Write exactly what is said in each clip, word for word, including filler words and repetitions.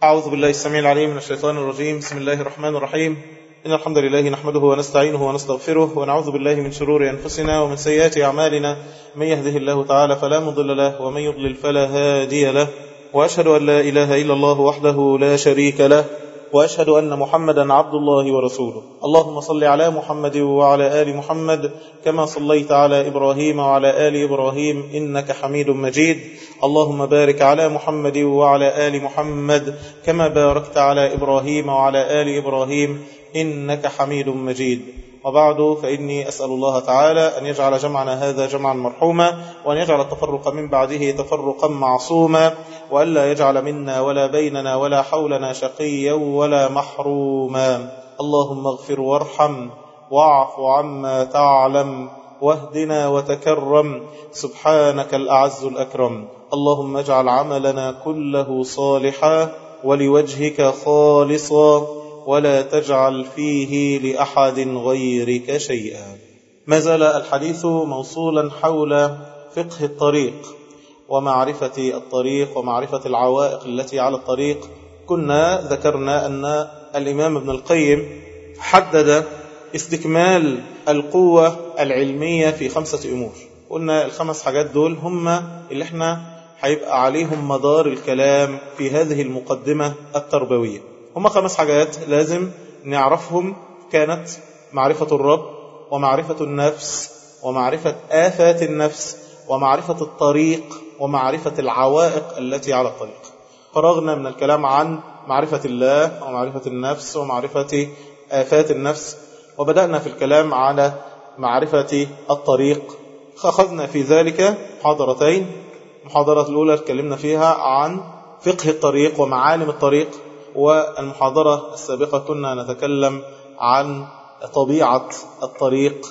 أعوذ بالله السميع العليم من الشيطان الرجيم. بسم الله الرحمن الرحيم. إن الحمد لله نحمده ونستعينه ونستغفره ونعوذ بالله من شرور أنفسنا ومن سيئات أعمالنا. من يهده الله تعالى فلا مضل له ومن يضلل فلا هادي له، وأشهد أن لا إله إلا الله وحده لا شريك له، وأشهد أن محمدا عبد الله ورسوله. اللهم صل على محمد وعلى آل محمد كما صليت على إبراهيم وعلى آل إبراهيم إنك حميد مجيد. اللهم بارك على محمد وعلى آل محمد كما باركت على إبراهيم وعلى آل إبراهيم إنك حميد مجيد. وبعد، فإني أسأل الله تعالى أن يجعل جمعنا هذا جمعا مرحوما، وأن يجعل التفرق من بعده تفرقا معصوما، وألا يجعل منا ولا بيننا ولا حولنا شقيا ولا محروما. اللهم اغفر وارحم واعف عما تعلم واهدنا وتكرم، سبحانك الأعز الأكرم. اللهم اجعل عملنا كله صالحا ولوجهك خالصا، ولا تجعل فيه لأحد غيرك شيئا. ما زال الحديث موصولا حول فقه الطريق ومعرفة الطريق ومعرفة العوائق التي على الطريق. كنا ذكرنا أن الإمام ابن القيم حدد استكمال القوة العلمية في خمسة أمور. قلنا الخمس حاجات دول هم اللي احنا هيبقى عليهم مدار الكلام في هذه المقدمة التربوية. هم خمس حاجات لازم نعرفهم، كانت معرفة الرب ومعرفة النفس ومعرفة آفات النفس ومعرفة الطريق ومعرفة العوائق التي على الطريق. فرغنا من الكلام عن معرفة الله ومعرفة النفس ومعرفة آفات النفس، وبدأنا في الكلام على معرفة الطريق. أخذنا في ذلك محاضرتين. المحاضرة الأولى اتكلمنا فيها عن فقه الطريق ومعالم الطريق، والمحاضرة السابقة كنا نتكلم عن طبيعة الطريق.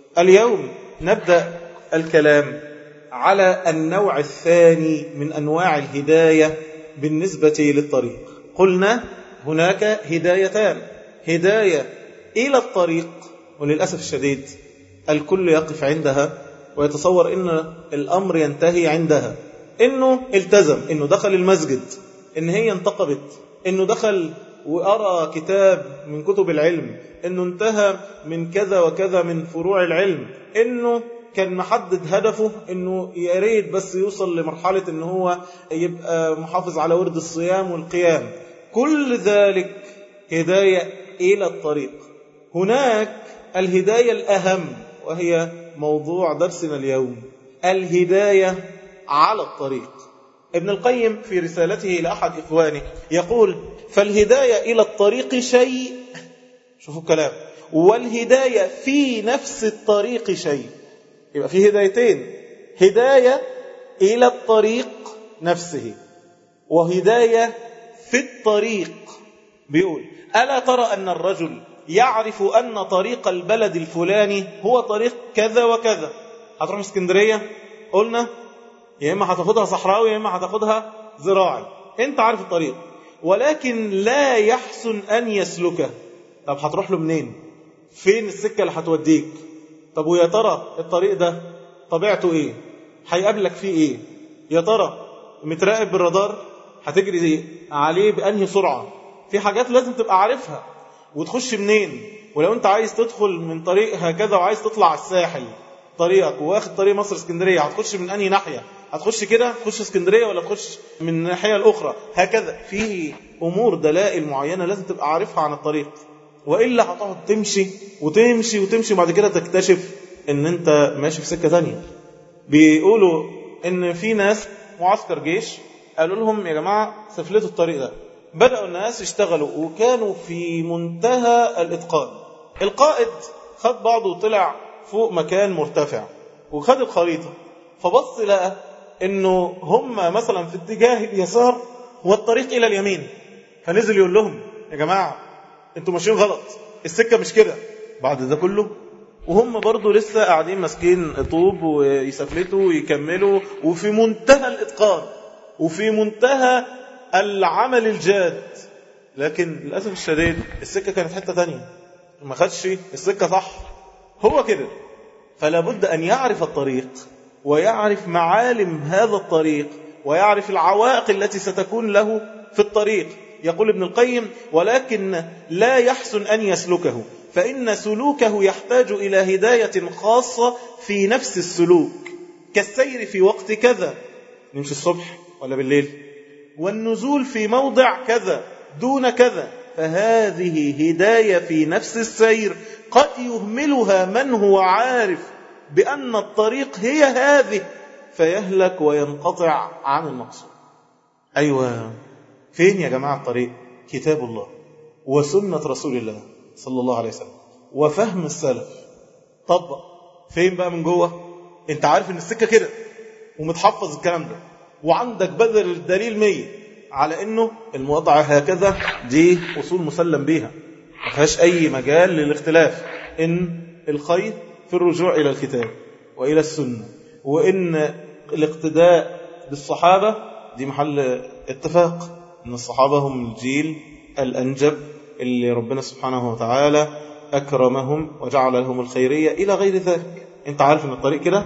اليوم نبدأ الكلام على النوع الثاني من أنواع الهداية بالنسبة للطريق. قلنا هناك هدايتان: هداية إلى الطريق، وللأسف الشديد الكل يقف عندها ويتصور إن الأمر ينتهي عندها، إنه التزم، إنه دخل المسجد، إن هي انتقبت، إنه دخل وأرى كتاب من كتب العلم، إنه انتهى من كذا وكذا من فروع العلم، إنه كان محدد هدفه إنه يريد بس يوصل لمرحلة إنه هو يبقى محافظ على ورد الصيام والقيام. كل ذلك هداية إلى الطريق. هناك الهداية الأهم، وهي موضوع درسنا اليوم، الهداية على الطريق. ابن القيم في رسالته لأحد إخوانه يقول: فالهداية إلى الطريق شيء، شوفوا الكلام، والهداية في نفس الطريق شيء. يبقى في هدايتين: هداية إلى الطريق نفسه، وهداية في الطريق. بيقول: ألا ترى أن الرجل يعرف أن طريق البلد الفلاني هو طريق كذا وكذا. هتروح اسكندرية، قلنا يا إما هتاخدها صحراوي يا إما هتاخدها زراعي، انت عارف الطريق، ولكن لا يحسن أن يسلكه. طب هتروح له منين؟ فين السكة اللي هتوديك؟ طب ويا ترى الطريق ده طبيعته ايه؟ هيقابلك فيه ايه؟ يا ترى متراقب بالرادار؟ هتجري عليه بأنهي سرعة؟ في حاجات لازم تبقى عارفها. وتخش منين؟ ولو انت عايز تدخل من طريق هكذا وعايز تطلع على الساحل طريقك واخد طريق مصر اسكندرية، هتخش من أنهي ناحية؟ هتخش كده تخش اسكندرية ولا تخش من الناحية الأخرى؟ هكذا في أمور دلائل معينة لازم تبقى عارفها عن الطريق، وإلا هتقعد تمشي وتمشي وتمشي بعد كده تكتشف ان انت ماشي في سكة تانية. بيقولوا ان في ناس معسكر جيش قالوا لهم: يا جماعة سفلتوا الطريق ده. بدأوا الناس يشتغلوا وكانوا في منتهى الإتقان. القائد خد بعضه وطلع فوق مكان مرتفع وخد الخريطة، فبص لقى انه هم مثلا في اتجاه اليسار والطريق الى اليمين، فنزل يقول لهم: يا جماعة انتوا ماشيين غلط، السكة مش كده. بعد ده كله وهم برضو لسه قاعدين ماسكين طوب ويسفلتوا ويكملوا، وفي منتهى الإتقان وفي منتهى العمل الجاد، لكن للأسف الشديد السكة كانت حتة تانية، ما خدش السكة صح. هو كده. فلا بد أن يعرف الطريق ويعرف معالم هذا الطريق ويعرف العوائق التي ستكون له في الطريق. يقول ابن القيم ولكن لا يحسن أن يسلكه، فإن سلوكه يحتاج إلى هداية خاصة في نفس السلوك، كالسير في وقت كذا، نمشي الصبح ولا بالليل، والنزول في موضع كذا دون كذا، فهذه هداية في نفس السير قد يهملها من هو عارف بأن الطريق هي هذه فيهلك وينقطع عن المقصود. أيوة، فين يا جماعة الطريق؟ كتاب الله وسنة رسول الله صلى الله عليه وسلم وفهم السلف. طبق فين بقى من جوه؟ انت عارف ان السكة كده ومتحفظ الكلام ده وعندك بدل الدليل مية على انه الموضع هكذا، دي اصول مسلم بيها ما فيهاش اي مجال للاختلاف، ان الخير في الرجوع الى الكتاب والى السنة، وان الاقتداء بالصحابة دي محل اتفاق، ان الصحابة هم الجيل الانجب اللي ربنا سبحانه وتعالى اكرمهم وجعل لهم الخيرية الى غير ذلك. انت عارف ان الطريق كده.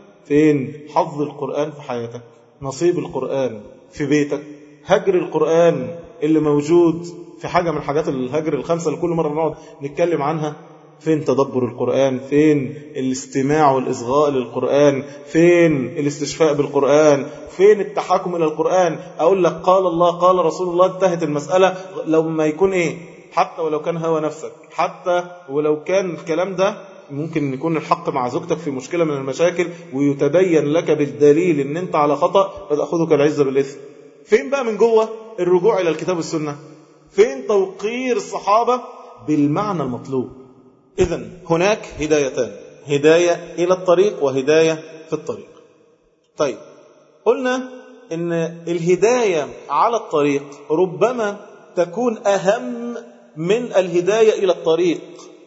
فين حظ القرآن في حياتك؟ نصيب القرآن في بيتك؟ هجر القرآن اللي موجود في حاجة من حاجات الهجر الخمسة اللي كل مرة نقعد نتكلم عنها؟ فين تدبر القرآن؟ فين الاستماع والإصغاء للقرآن؟ فين الاستشفاء بالقرآن؟ فين التحاكم إلى القرآن؟ أقول لك قال الله قال رسول الله، انتهت المسألة. لو ما يكون إيه، حتى ولو كان هوى نفسك، حتى ولو كان الكلام ده ممكن يكون الحق مع زوجتك في مشكلة من المشاكل ويتبين لك بالدليل ان انت على خطأ، فتأخذك العزة بالإثم. فين بقى من جوه الرجوع إلى الكتاب والسنة؟ فين توقير الصحابة بالمعنى المطلوب؟ إذن هناك هدايتان، هداية إلى الطريق وهداية في الطريق. طيب، قلنا إن الهداية على الطريق ربما تكون أهم من الهداية إلى الطريق.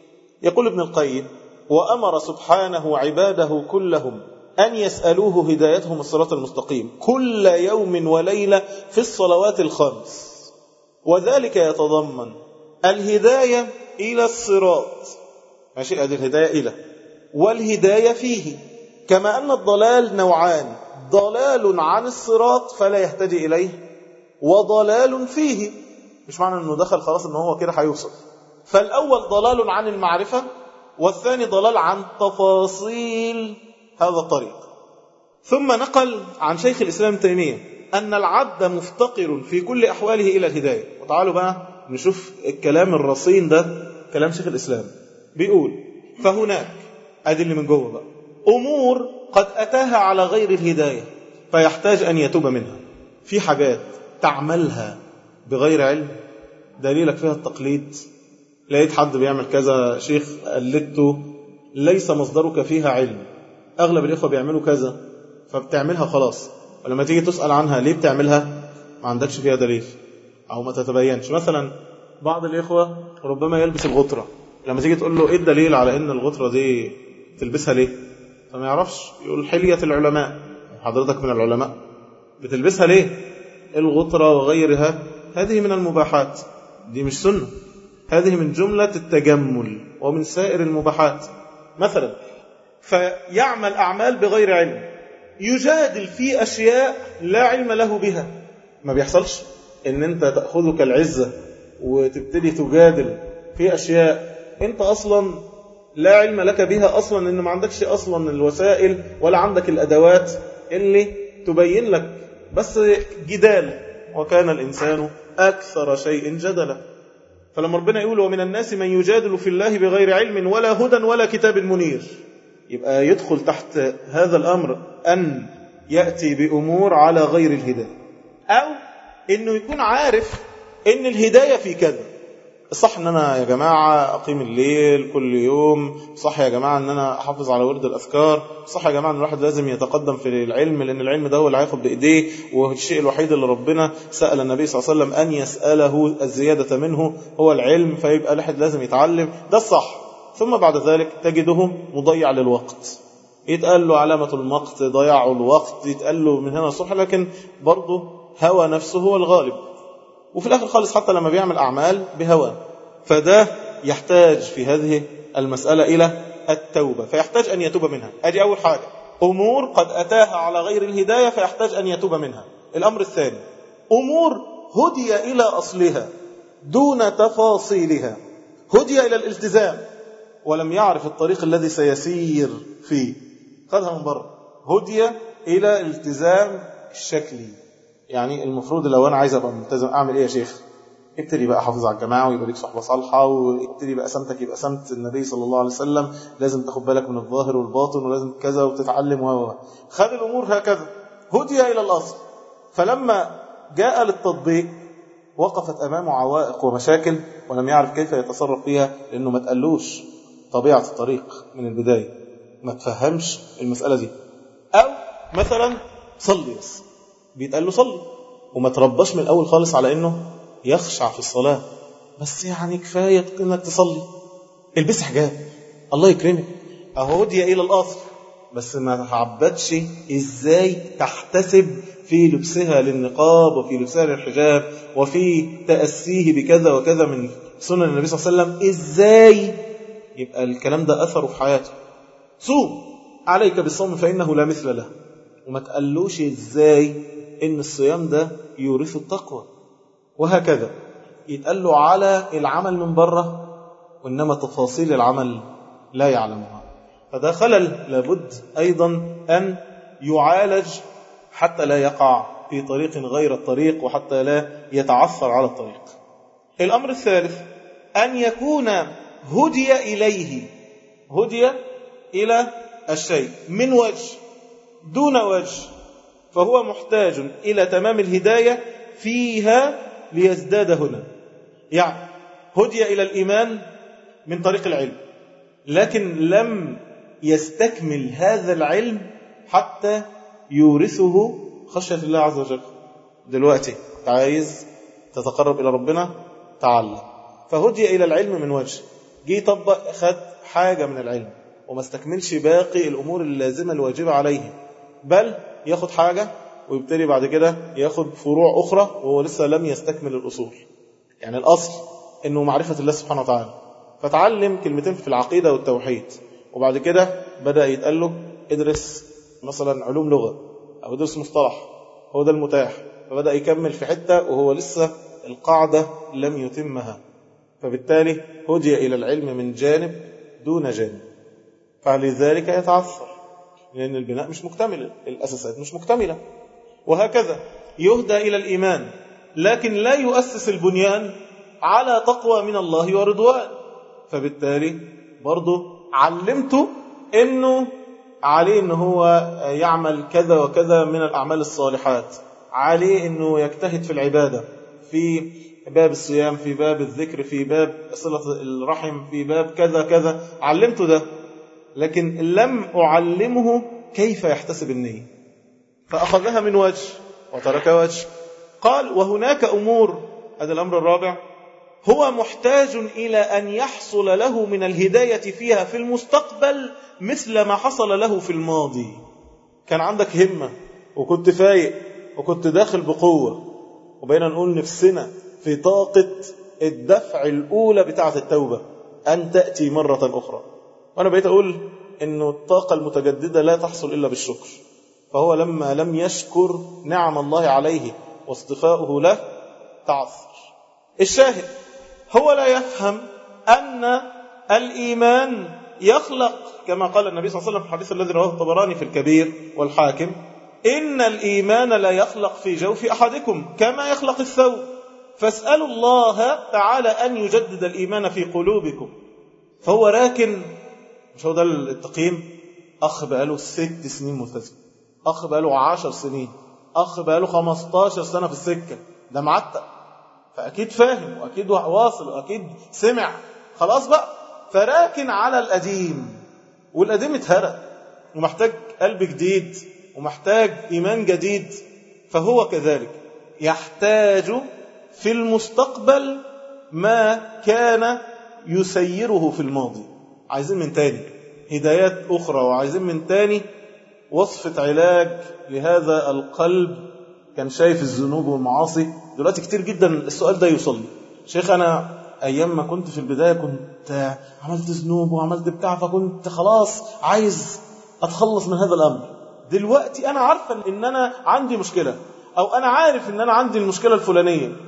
يقول ابن القيم وأمر سبحانه عباده كلهم أن يسألوه هدايتهم الصراط المستقيم كل يوم وليلة في الصلوات الخمس، وذلك يتضمن الهداية إلى الصراط، ماشي، هذه الهداية إلى، والهداية فيه، كما أن الضلال نوعان: ضلال عن الصراط فلا يهتدي إليه، وضلال فيه، مش معنى أنه دخل خلاص أنه هو كده هيوصل. فالأول ضلال عن المعرفة، والثاني ضلال عن تفاصيل هذا الطريق. ثم نقل عن شيخ الإسلام تيمية أن العبد مفتقر في كل أحواله إلى الهداية. وتعالوا بقى نشوف الكلام الرصين ده، كلام شيخ الإسلام. بيقول فهناك، أدي اللي من جوه بقى، أمور قد أتاها على غير الهداية فيحتاج أن يتوب منها. في حاجات تعملها بغير علم، دليلك فيها التقليد، لقيت حد بيعمل كذا شيخ قلدته، ليس مصدرك فيها علم، أغلب الإخوة بيعملوا كذا فبتعملها خلاص، ولما تيجي تسأل عنها ليه بتعملها ما عندكش فيها دليل أو ما تتبينش. مثلا بعض الإخوة ربما يلبس الغطرة، لما تيجي تقول له إيه الدليل على إن الغطرة دي تلبسها ليه، فما يعرفش، يقول حلية العلماء. حضرتك من العلماء بتلبسها ليه؟ الغطرة وغيرها هذه من المباحات، دي مش سنة، هذه من جملة التجمل ومن سائر المباحات. مثلا فيعمل أعمال بغير علم، يجادل في أشياء لا علم له بها. ما بيحصلش إن أنت تأخذك العزة وتبتدي تجادل في أشياء أنت أصلا لا علم لك بها أصلا، إن ما عندكش أصلا الوسائل ولا عندك الأدوات اللي تبين لك، بس جدال. وكان الإنسان أكثر شيء جدلا. فلما ربنا يقول ومن الناس من يجادل في الله بغير علم ولا هدى ولا كتاب منير، يبقى يدخل تحت هذا الأمر أن يأتي بأمور على غير الهداية، أو أنه يكون عارف أن الهداية في كذا. صح أن أنا يا جماعة أقيم الليل كل يوم، صح يا جماعة أن أنا أحافظ على ورد الأذكار، صح يا جماعة أن الواحد لازم يتقدم في العلم لأن العلم ده هو اللي هياخد بإيديه، والشيء الوحيد اللي ربنا سأل النبي صلى الله عليه وسلم أن يسأله الزيادة منه هو العلم، فيبقى الواحد لازم يتعلم، ده الصح. ثم بعد ذلك تجده مضيع للوقت، يتقال له علامة المقت ضياع الوقت، يتقال له من هنا الصبح، لكن برضه هوى نفسه هو الغالب، وفي الآخر خالص حتى لما بيعمل أعمال بهوى. فده يحتاج في هذه المسألة إلى التوبة، فيحتاج أن يتوب منها. أدي أول حاجة، أمور قد أتاها على غير الهداية فيحتاج أن يتوب منها. الأمر الثاني، أمور هدي إلى أصلها دون تفاصيلها، هدي إلى الالتزام ولم يعرف الطريق الذي سيسير فيه، خذها من بره. هدي إلى التزام الشكلي، يعني المفروض لو أنا عايز أبقى ملتزم أعمل إيه يا شيخ؟ ابتدي بقى حافظ على الجماعة ويبقى لك صحبة صالحة، وابتدي بقى سمتك يبقى سمت النبي صلى الله عليه وسلم، لازم تاخد بالك من الظاهر والباطن، ولازم كذا وتتعلم و خذ الأمور هكذا، هدي إلى الأصل. فلما جاء للتطبيق وقفت أمامه عوائق ومشاكل ولم يعرف كيف يتصرف فيها، لأنه ما تقلوش طبيعة الطريق من البداية، ما تفهمش المسألة دي. أو مثلا صلي، بس بيتقال له صلي وما تربش من الأول خالص على أنه يخشع في الصلاة، بس يعني كفاية أنك تصلي، البس حجاب، الله يكرمك، أهو هدي إلى الأصل، بس ما تعبدش إزاي تحتسب في لبسها للنقاب وفي لبسها للحجاب وفي تأسيه بكذا وكذا من سنن النبي صلى الله عليه وسلم، إزاي يبقى الكلام ده أثره في حياته. صوم، عليك بالصوم فإنه لا مثل له، وما تقلوش إزاي إن الصيام ده يورث التقوى، وهكذا يتقال له على العمل من بره، وإنما تفاصيل العمل لا يعلمها. فده خلل لابد أيضا أن يعالج حتى لا يقع في طريق غير الطريق، وحتى لا يتعثر على الطريق. الأمر الثالث أن يكون هدي إليه، هدي إلى الشيء من وجه دون وجه، فهو محتاج إلى تمام الهداية فيها ليزداد هنا. يعني هدي إلى الإيمان من طريق العلم، لكن لم يستكمل هذا العلم حتى يورثه خشية الله عز وجل. دلوقتي عايز تتقرب إلى ربنا، تعالى، فهدي إلى العلم من وجه، جي طبق خد حاجة من العلم وما استكملش باقي الأمور اللازمة الواجبة عليه، بل ياخد حاجة ويبتدي بعد كده ياخد فروع أخرى وهو لسه لم يستكمل الأصول. يعني الأصل إنه معرفة الله سبحانه وتعالى، فتعلم كلمتين في العقيدة والتوحيد، وبعد كده بدأ يتقال له ادرس مثلا علوم لغة أو ادرس مصطلح، هو ده المتاح، فبدأ يكمل في حتة وهو لسه القاعدة لم يتمها، فبالتالي هدي إلى العلم من جانب دون جانب، فلذلك يتعثر لأن البناء مش مكتمل، الأساسات مش مكتملة. وهكذا يهدى إلى الإيمان، لكن لا يؤسس البنيان على تقوى من الله ورضوان، فبالتالي برضو علمته أنه عليه أنه هو يعمل كذا وكذا من الأعمال الصالحات، عليه أنه يجتهد في العبادة، في باب الصيام، في باب الذكر، في باب صلة الرحم، في باب كذا كذا، علمته ده، لكن لم أعلمه كيف يحتسب النية، فأخذها من وجه وترك وجه. قال وهناك أمور، هذا الأمر الرابع، هو محتاج إلى أن يحصل له من الهداية فيها في المستقبل مثل ما حصل له في الماضي. كان عندك همة وكنت فايق وكنت داخل بقوة، وبينا نقول نفسنا في طاقة الدفع الأولى بتاعة التوبة أن تأتي مرة أخرى، وأنا بقيت أقول إنه الطاقة المتجددة لا تحصل إلا بالشكر، فهو لما لم يشكر نعم الله عليه واصطفاؤه له تعثر. الشاهد هو لا يفهم أن الإيمان يخلق كما قال النبي صلى الله عليه وسلم في الحديث الذي رواه الطبراني في الكبير والحاكم، إن الإيمان لا يخلق في جوف أحدكم كما يخلق الثوب، فاسألوا الله تعالى أن يجدد الإيمان في قلوبكم. فهو راكن، مش هو ده التقييم، أخ بقاله ست سنين ملتزم، أخ بقاله عشر سنين، أخ بقاله خمستاشر سنة في السكة، ده معتق، فأكيد فاهم وأكيد واصل وأكيد سمع، خلاص بقى، فراكن على القديم، والقديم اتهرق ومحتاج قلب جديد ومحتاج إيمان جديد. فهو كذلك يحتاج في المستقبل ما كان يسيره في الماضي. عايزين من تاني هدايات أخرى، وعايزين من تاني وصفة علاج لهذا القلب كان شايف الذنوب والمعاصي. دلوقتي كتير جدا السؤال ده يوصل لي، شيخ أنا أيام ما كنت في البداية كنت عملت ذنوب وعملت بتاع، فكنت خلاص عايز أتخلص من هذا الأمر، دلوقتي أنا عارفة إن أنا عندي مشكلة، أو أنا عارف إن أنا عندي المشكلة الفلانية،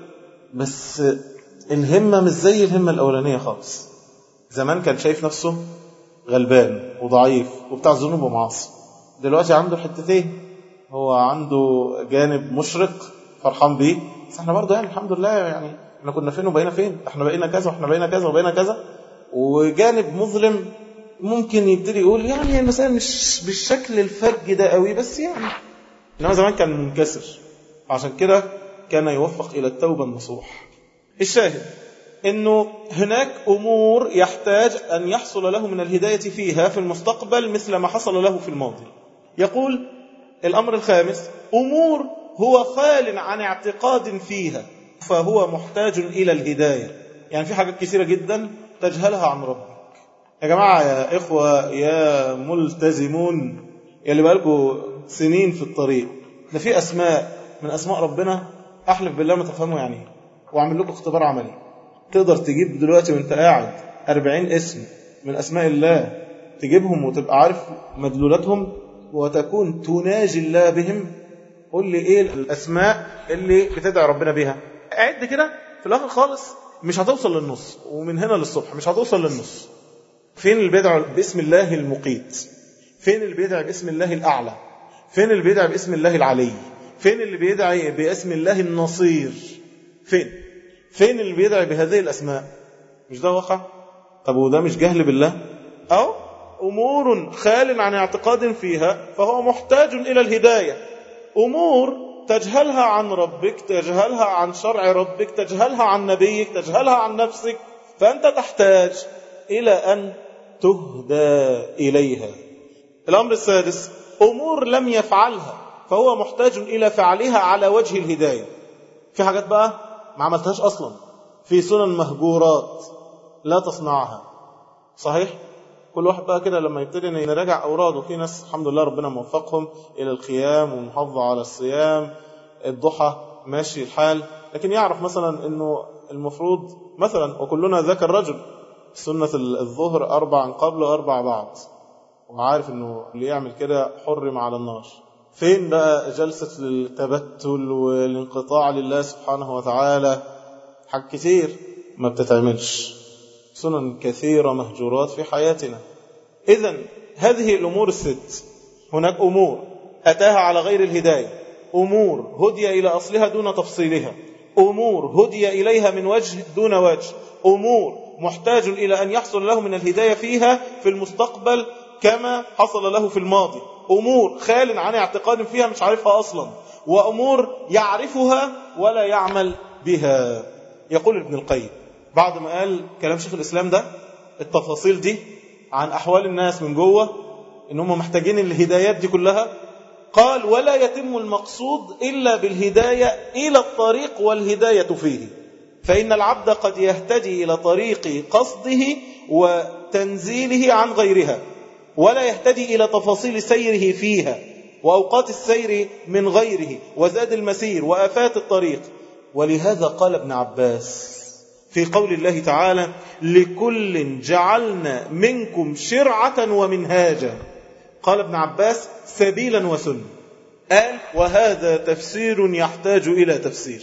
بس الهمة مش زي الهمة الأولانية خالص. زمان كان شايف نفسه غلبان وضعيف وبتاع ذنوب ومعاصي، دلوقتي عنده الحتتين، هو عنده جانب مشرق فرحان بيه، بس احنا برضه يعني الحمد لله، يعني احنا كنا فين وبقينا فين، احنا بقينا كذا واحنا بقينا كذا وبقينا كذا. وجانب مظلم ممكن يبتدي يقول يعني المسائل مش بالشكل الفج ده قوي، بس يعني انما زمان كان منكسر، عشان كده كان يوفق الى التوبة النصوح. الشاهد انه هناك امور يحتاج ان يحصل له من الهداية فيها في المستقبل مثل ما حصل له في الماضي. يقول الامر الخامس: امور هو خال عن اعتقاد فيها فهو محتاج الى الهداية. يعني في حاجات كثيرة جدا تجهلها عن ربك. يا جماعة يا إخوة يا ملتزمون يا اللي بقالكم سنين في الطريق، ده في أسماء من أسماء ربنا أحلف بالله ما تفهموا يعني، وأعمل لكم اختبار عملي. تقدر تجيب دلوقتي وانت قاعد أربعين اسم من أسماء الله، تجيبهم وتبقى عارف مدلولاتهم وتكون تناجي الله بهم. قول لي إيه الأسماء اللي بتدعي ربنا بيها؟ قاعد كده في الآخر خالص مش هتوصل للنص، ومن هنا للصبح مش هتوصل للنص. فين اللي بيدعي باسم الله المقيت؟ فين اللي بيدعي باسم الله الأعلى؟ فين اللي بيدعي باسم الله العلي؟ فين اللي بيدعي باسم الله النصير؟ فين فين اللي بيدعي بهذه الأسماء؟ مش ده واقع؟ طب وده مش جهل بالله؟ أو أمور خال عن اعتقاد فيها فهو محتاج إلى الهداية. أمور تجهلها عن ربك، تجهلها عن شرع ربك، تجهلها عن نبيك، تجهلها عن نفسك، فأنت تحتاج إلى أن تهدى إليها. الأمر السادس: أمور لم يفعلها فهو محتاج إلى فعلها على وجه الهداية. في حاجات بقى ما عملتهاش أصلا، في سنن مهجورات لا تصنعها. صحيح؟ كل واحد بقى كده لما يبتدي نراجع أوراده، في ناس الحمد لله ربنا موفقهم إلى القيام والمحافظة على الصيام، الضحى ماشي الحال، لكن يعرف مثلا أنه المفروض مثلا وكلنا ذاك الرجل سنة الظهر أربع قبل وأربع بعد، وعارف أنه اللي يعمل كده حرم على النار. فين بقى جلسة التبتل والانقطاع لله سبحانه وتعالى؟ حاجة كتير ما بتتعملش، سنن كثيرة مهجورات في حياتنا. إذن هذه الأمور الست، هناك أمور أتاها على غير الهداية، أمور هدي إلى أصلها دون تفصيلها، أمور هدي إليها من وجه دون وجه، أمور محتاج إلى أن يحصل له من الهداية فيها في المستقبل كما حصل له في الماضي، أمور خال عن اعتقاد فيها مش عارفها أصلا، وأمور يعرفها ولا يعمل بها. يقول ابن القيم بعد ما قال كلام شيخ الإسلام ده التفاصيل دي عن أحوال الناس من جوه إنهم محتاجين الهدايات دي كلها، قال: ولا يتم المقصود إلا بالهداية إلى الطريق والهداية فيه، فإن العبد قد يهتدي إلى طريق قصده وتنزيله عن غيرها، ولا يهتدي إلى تفاصيل سيره فيها وأوقات السير من غيره وزاد المسير وآفات الطريق. ولهذا قال ابن عباس في قول الله تعالى: لكل جعلنا منكم شرعة ومنهاجا، قال ابن عباس: سبيلا وسنة. قال: وهذا تفسير يحتاج إلى تفسير.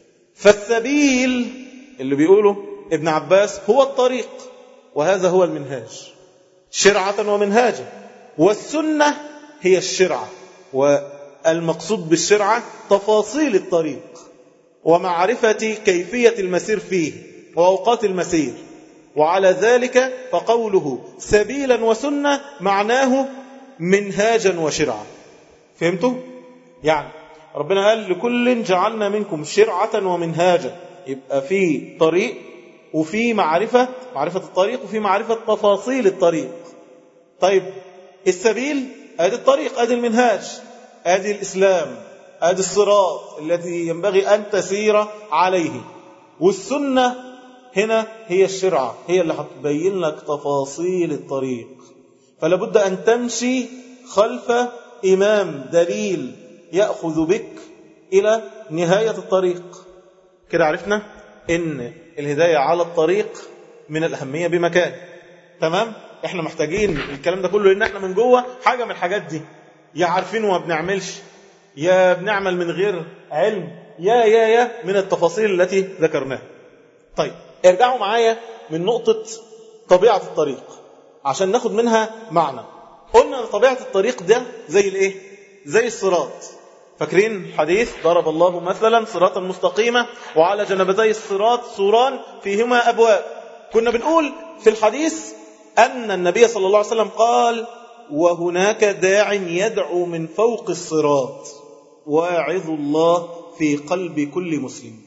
فالسبيل اللي بيقوله ابن عباس هو الطريق، وهذا هو المنهاج، شرعة ومنهاجا. والسنة هي الشرعة، والمقصود بالشرعة تفاصيل الطريق ومعرفة كيفية المسير فيه وأوقات المسير. وعلى ذلك فقوله سبيلا وسنة معناه منهاجا وشرعا. فهمتوا؟ يعني ربنا قال: لكل جعلنا منكم شرعة ومنهاجا، يبقى في طريق وفي معرفة معرفة الطريق وفي معرفة تفاصيل الطريق. طيب السبيل ادي الطريق، ادي المنهاج، ادي الإسلام، ادي الصراط الذي ينبغي أن تسير عليه. والسنة هنا هي الشرعة، هي اللي هتبين لك تفاصيل الطريق. فلا بد أن تمشي خلف إمام دليل يأخذ بك إلى نهاية الطريق. كده عرفنا إن الهداية على الطريق من الأهمية بمكان. تمام؟ إحنا محتاجين الكلام ده كله، لأن إحنا من جوه حاجة من الحاجات دي، يا عارفين وما بنعملش، يا بنعمل من غير علم، يا يا يا من التفاصيل التي ذكرناها. طيب ارجعوا معايا من نقطة طبيعة الطريق عشان ناخد منها معنى. قلنا ان طبيعة الطريق ده زي الايه؟ زي الصراط. فاكرين حديث ضرب الله مثلا صراطا مستقيمة وعلى جنبتي الصراط سوران فيهما أبواب. كنا بنقول في الحديث أن النبي صلى الله عليه وسلم قال وهناك داع يدعو من فوق الصراط واعظ الله في قلب كل مسلم.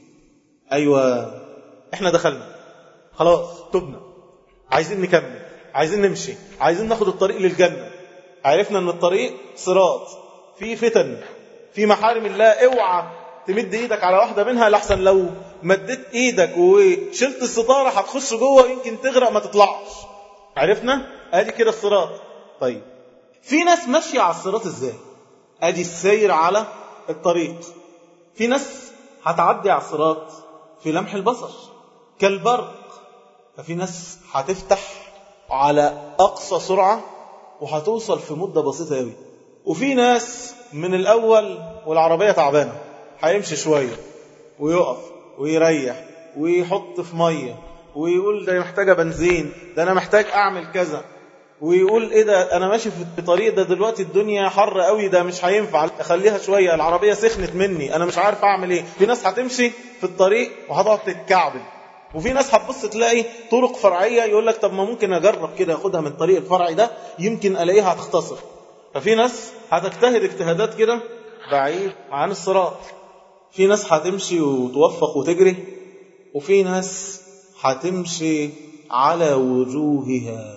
أيوة احنا دخلنا خلاص تبنا، عايزين نكمل، عايزين نمشي، عايزين ناخد الطريق للجنة. عرفنا ان الطريق صراط في فتن، في محارم الله، اوعى تمد ايدك على واحدة منها لحسن لو مدت ايدك وشلت الستارة هتخش جوه ويمكن تغرق ما تطلعش. عرفنا ادي كده الصراط. طيب في ناس ماشية على الصراط ازاي؟ ادي السير على الطريق. في ناس هتعدي على الصراط في لمح البصر كالبرق، ففي ناس هتفتح على اقصى سرعة وهتوصل في مدة بسيطة قوي. وفي ناس من الأول والعربية تعبانة هيمشي شوية ويقف ويريح ويحط في مية ويقول ده محتاجة بنزين، ده أنا محتاج أعمل كذا، ويقول إيه ده أنا ماشي في الطريق ده دلوقتي الدنيا حر قوي، ده مش هينفع أخليها شوية، العربية سخنت مني، أنا مش عارف أعمل إيه. في ناس هتمشي في الطريق وهتقعد تتكعبل، وفي ناس هتبص تلاقي طرق فرعية يقول لك طب ما ممكن أجرب كده أخدها من الطريق الفرعي ده يمكن ألاقيها هتختصر. ففي ناس هتجتهد اجتهادات كده بعيد عن الصراط. في ناس هتمشي وتوفق وتجري، وفي ناس هتمشي على وجوهها.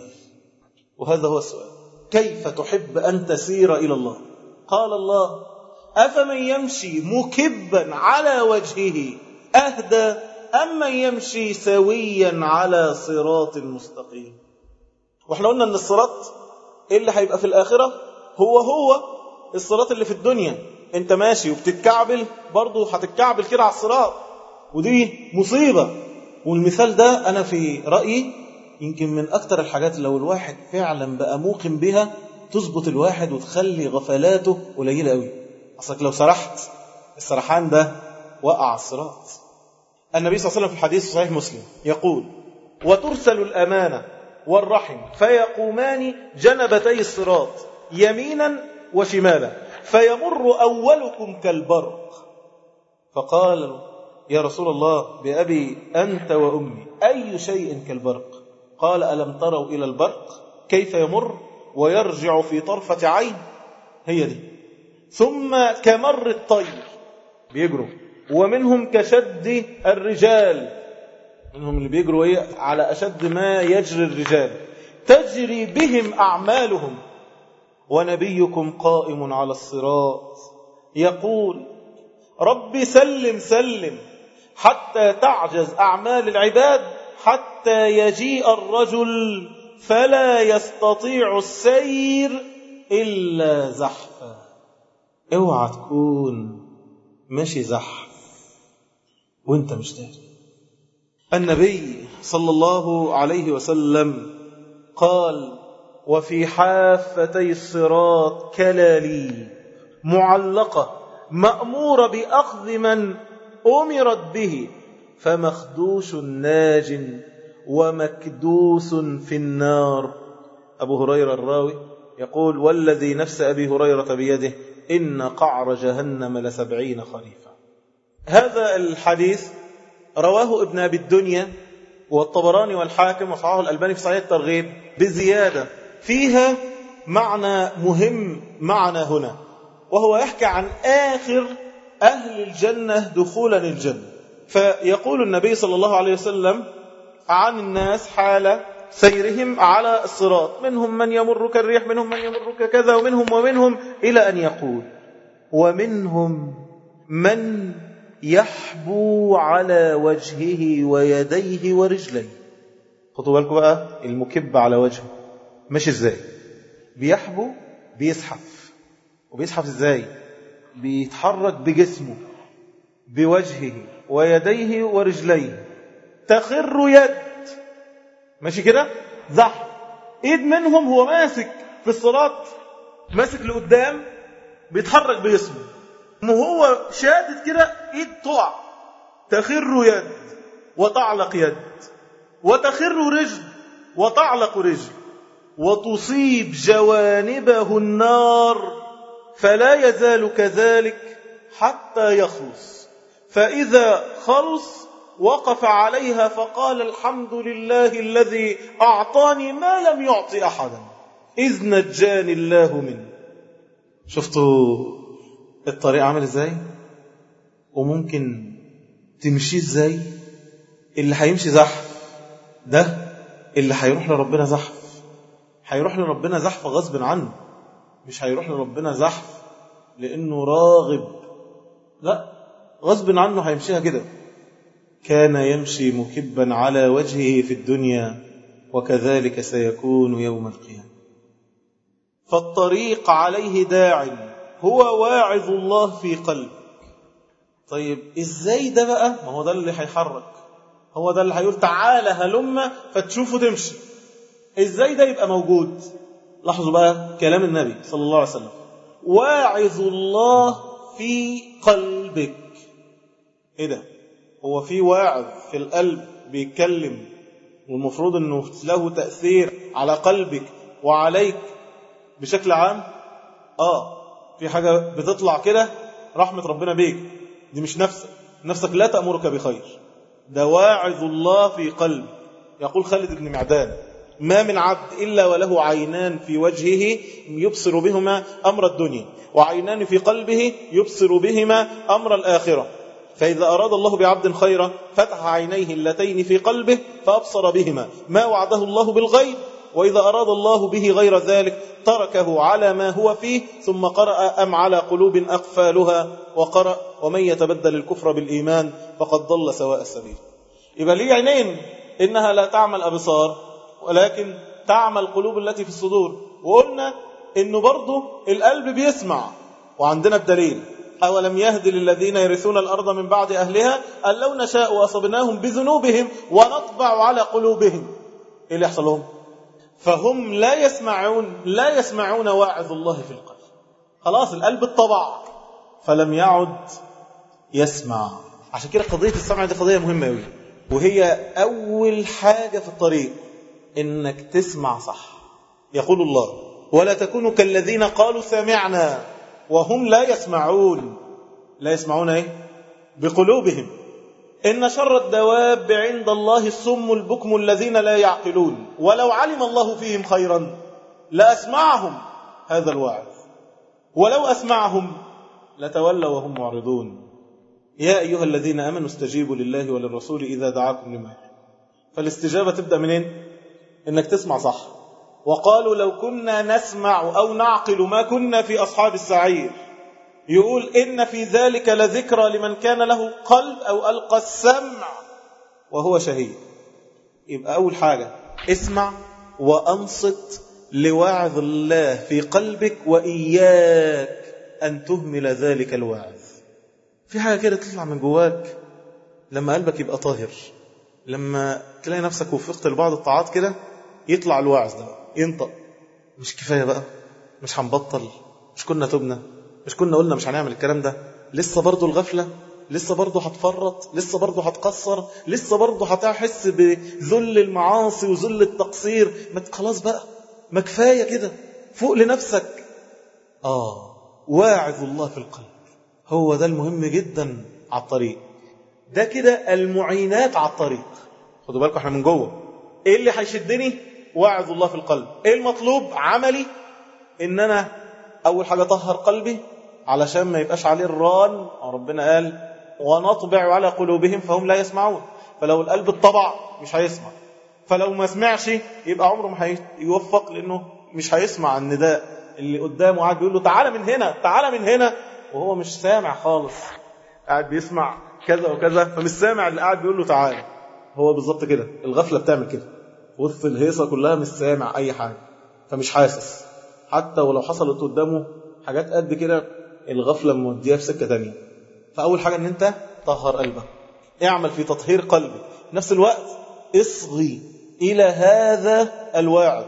وهذا هو السؤال، كيف تحب أن تسير إلى الله؟ قال الله أفمن يمشي مكبا على وجهه أهدى أم من يمشي سويا على صراط مستقيم. واحنا قلنا أن الصراط اللي هيبقى في الآخرة هو هو الصراط اللي في الدنيا. انت ماشي وبتتكعبل برضو هتتكعبل كده على الصراط، ودي مصيبة. والمثال ده أنا في رأيي يمكن من أكتر الحاجات لو الواحد فعلا بقى موقن بها تظبط الواحد وتخلي غفلاته قليلة قوي. أصلك لو سرحت السرحان ده وقع الصراط. النبي صلى الله عليه وسلم في الحديث صحيح مسلم يقول وترسل الأمانة والرحم فيقومان جنبتي الصراط يمينا وشمالا فيمر أولكم كالبرق. فقال يا رسول الله بأبي أنت وأمي أي شيء كالبرق؟ قال ألم تروا إلى البرق كيف يمر ويرجع في طرفة عين؟ هي دي. ثم كمر الطير بيجروا، ومنهم كشد الرجال، منهم اللي بيجروا إيه على أشد ما يجري الرجال، تجري بهم أعمالهم ونبيكم قائم على الصراط يقول رب سلم سلم حتى تعجز أعمال العباد حتى يجيء الرجل فلا يستطيع السير إلا زحفا. اوعى تكون ماشي زحف وانت مش داري. النبي صلى الله عليه وسلم قال وفي حافتي الصراط كلاليب معلقة مأمورة بأخذ من أمرت به فمخدوش ناج ومكدوس في النار. أبو هريرة الراوي يقول والذي نفس أبي هريرة بيده إن قعر جهنم لسبعين خريفا. هذا الحديث رواه ابن أبي الدنيا والطبراني والحاكم وصححه الألباني في صحيح الترغيب بزيادة فيها معنى مهم معنا هنا، وهو يحكي عن آخر أهل الجنة دخولا الجنة. فيقول النبي صلى الله عليه وسلم عن الناس حال سيرهم على الصراط منهم من يمر كالريح منهم من يمر ككذا ومنهم ومنهم إلى أن يقول ومنهم من يحبو على وجهه ويديه ورجليه. خطوا بالكم بقى المكب على وجهه مش ازاي بيحبو، بيزحف. وبيزحف ازاي؟ بيتحرك بجسمه بوجهه ويديه ورجليه. تخر يد ماشي كده زحف، ايد منهم هو ماسك في الصراط ماسك لقدام بيتحرك بجسمه، ما هو شادد كده، ايد تقع، تخر يد وتعلق يد، وتخر رجل وتعلق رجل، وتصيب جوانبه النار، فلا يزال كذلك حتى يخلص. فإذا خلص وقف عليها فقال الحمد لله الذي أعطاني ما لم يعط أحدا إذ نجاني الله منه. شفتوا الطريق عامل ازاي؟ وممكن تمشي ازاي؟ اللي هيمشي زحف ده اللي هيروح لربنا زحف، هيروح لربنا زحف غصب عنه، مش هيروح لربنا زحف لأنه راغب، لا، غصب عنه هيمشيها كده. كان يمشي مكبا على وجهه في الدنيا وكذلك سيكون يوم القيامة. فالطريق عليه داع هو واعظ الله في قلبك. طيب ازاي ده بقى؟ ما هو ده اللي هيحرك، هو ده اللي هيقول تعالى هلم فتشوفه تمشي. ازاي ده يبقى موجود؟ لاحظوا بقى كلام النبي صلى الله عليه وسلم، واعظ الله في قلبك. ايه ده؟ هو في واعظ في القلب بيتكلم والمفروض انه له تأثير على قلبك وعليك بشكل عام؟ اه في حاجة بتطلع كده رحمة ربنا بيك، دي مش نفسك، نفسك لا تأمرك بخير، ده واعظ الله في قلب. يقول خالد بن معدان ما من عبد إلا وله عينان في وجهه يبصر بهما أمر الدنيا، وعينان في قلبه يبصر بهما أمر الآخرة، فإذا أراد الله بعبد خيرا فتح عينيه اللتين في قلبه فأبصر بهما ما وعده الله بالغيب، وإذا أراد الله به غير ذلك تركه على ما هو فيه، ثم قرأ أم على قلوب أقفالها، وقرأ ومن يتبدل الكفر بالإيمان فقد ضل سواء السبيل. يبقى ليه عينين إنها لا تعمل أبصار ولكن تعمل القلوب التي في الصدور. وقلنا إنه برضو القلب بيسمع، وعندنا الدليل أولم يهد للذين يرثون الأرض من بعد أهلها أن لو نشاء وأصبناهم بذنوبهم ونطبع على قلوبهم. إيه اللي يحصل لهم؟ فهم لا يسمعون لا يسمعون واعظ الله في القلب. خلاص القلب اتطبع فلم يعد يسمع. عشان كده قضية السمع دي قضية مهمة أوي، وهي أول حاجة في الطريق إنك تسمع صح. يقول الله ولا تكونوا كالذين قالوا سمعنا وهم لا يسمعون. لا يسمعون ايه؟ بقلوبهم. إن شر الدواب عند الله الصم البكم الذين لا يعقلون ولو علم الله فيهم خيرا لأسمعهم هذا الواعظ ولو أسمعهم لتولوا وهم معرضون. يا أيها الذين آمنوا استجيبوا لله وللرسول إذا دعاكم لما يحييكم. فالاستجابة تبدأ منين؟ إنك تسمع صح. وقالوا لو كنا نسمع أو نعقل ما كنا في أصحاب السعير. يقول إن في ذلك لذكرى لمن كان له قلب أو ألقى السمع وهو شهيد. يبقى أول حاجة اسمع وأنصت لواعظ الله في قلبك، وإياك أن تهمل ذلك الواعظ. في حاجة كده تطلع من جواك لما قلبك يبقى طاهر، لما تلاقي نفسك وفقت لبعض الطاعات كده يطلع الواعظ ده ينطق. مش كفاية بقى؟ مش هنبطل؟ مش كنا تبنا؟ مش كنا قلنا مش هنعمل الكلام ده؟ لسه برضو الغفلة، لسه برضو هتفرط، لسه برضو هتقصر، لسه برضو هتحس بذل المعاصي وذل التقصير. ما خلاص بقى، ما كفاية كده، فوق لنفسك. آه واعظ الله في القلب هو ده المهم جدا على الطريق ده. كده المعينات على الطريق. خدوا بالكم احنا من جوه ايه اللي هيشدني؟ واعظ الله في القلب. ايه المطلوب عملي؟ ان انا اول حاجة طهر قلبي علشان ما يبقاش عليه الران. ربنا قال ونطبع على قلوبهم فهم لا يسمعون. فلو القلب اتطبع مش هيسمع، فلو ما سمعش يبقى عمره ما هيوفق، لانه مش هيسمع النداء اللي قدامه قاعد بيقول له تعالى من هنا تعالى من هنا، وهو مش سامع خالص، قاعد بيسمع كذا وكذا فمش سامع اللي قاعد بيقول له تعالى. هو بالظبط كده الغفلة بتعمل كده، وسط الهيصة كلها مش سامع أي حاجة فمش حاسس، حتى ولو حصلت قدامه حاجات قد كده الغفلة موديها في سكة تانية. فأول حاجة أن أنت طهر قلبك، اعمل في تطهير قلبك، نفس الوقت اصغي إلى هذا الواعظ.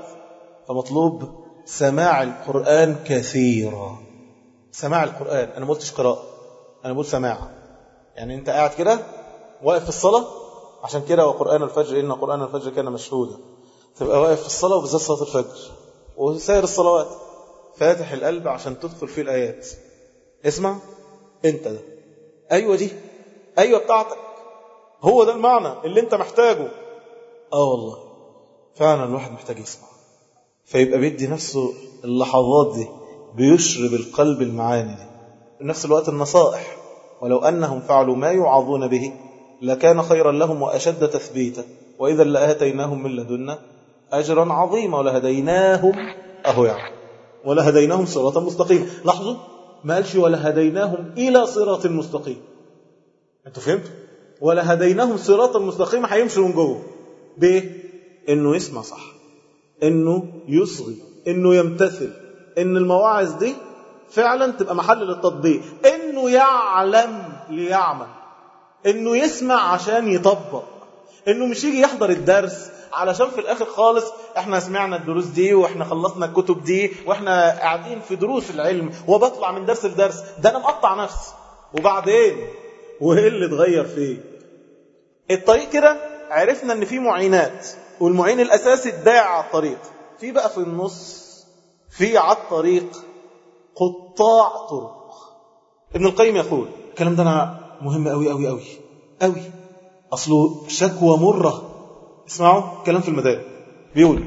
فمطلوب سماع القرآن كثيرا. سماع القرآن، أنا ما قلتش قراءة، أنا بقول سماع، يعني أنت قاعد كده واقف في الصلاة، عشان كده وقرآن الفجر إن قرآن الفجر كان مشهودا، تبقى واقف في الصلاة وبالذات صلاة الفجر وسائر الصلوات فاتح القلب عشان تدخل فيه الآيات. اسمع أنت ده، أيوة دي، أيوة بتاعتك، هو ده المعنى اللي أنت محتاجه. آه والله فعلا الواحد محتاج يسمع، فيبقى بيدي نفسه اللحظات دي، بيشرب القلب المعاني دي. في نفس الوقت النصائح، ولو أنهم فعلوا ما يوعظون به لكان خيرا لهم وأشد تثبيتا وإذا لآتيناهم من لدنا أجرا عظيما ولهديناهم أهو يعني ولهديناهم صراطا مستقيما. لاحظوا ما قالش ولهديناهم إلى صراط مستقيم، أنتوا فهمتوا؟ ولهديناهم صراطا مستقيما هيمشوا من جوه بإيه؟ إنه يسمع صح، إنه يصغي، إنه يمتثل، إن المواعظ دي فعلا تبقى محل للتطبيق، إنه يعلم ليعمل، إنه يسمع عشان يطبق، إنه مش يجي يحضر الدرس علشان في الآخر خالص إحنا سمعنا الدروس دي وإحنا خلصنا الكتب دي وإحنا قاعدين في دروس العلم وبطلع من درس لدرس، ده أنا مقطع نفسي وبعدين وإيه اللي اتغير فيه؟ الطريق كده عرفنا إن في معينات، والمعين الأساسي الداعي على الطريق، في بقى في النص في على الطريق قطاع طرق. ابن القيم يقول الكلام ده أنا مهم أوي أوي أوي أوي، أصله شكوى مرة. اسمعوا كلام في المدارس، بيقول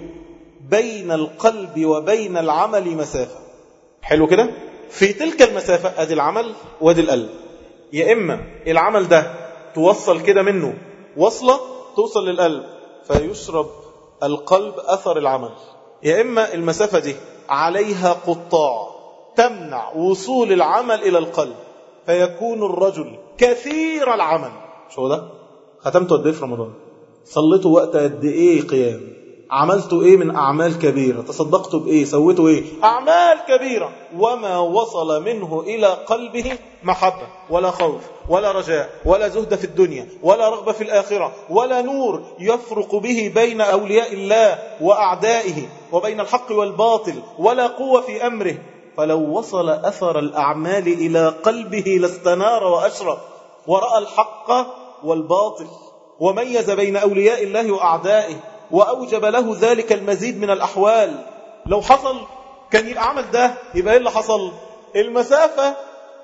بين القلب وبين العمل مسافة. حلو كده؟ في تلك المسافة أدي العمل وأدي القلب، يا إما العمل ده توصل كده منه وصلة توصل للقلب فيشرب القلب أثر العمل، يا إما المسافة دي عليها قطاع تمنع وصول العمل إلى القلب فيكون الرجل كثير العمل. شو ده؟ ختمته قد ايه في رمضان؟ صليته وقت قد ايه قيام؟ عملته ايه من اعمال كبيرة؟ تصدقته بايه؟ سويته ايه؟ اعمال كبيرة وما وصل منه الى قلبه محبة ولا خوف ولا رجاء ولا زهد في الدنيا ولا رغبة في الآخرة ولا نور يفرق به بين أولياء الله وأعدائه وبين الحق والباطل ولا قوة في أمره. فلو وصل أثر الأعمال إلى قلبه لاستنار وأشرف ورأى الحق والباطل وميز بين أولياء الله وأعدائه وأوجب له ذلك المزيد من الأحوال. لو حصل كان العمل ده يبقى إيه اللي حصل؟ المسافة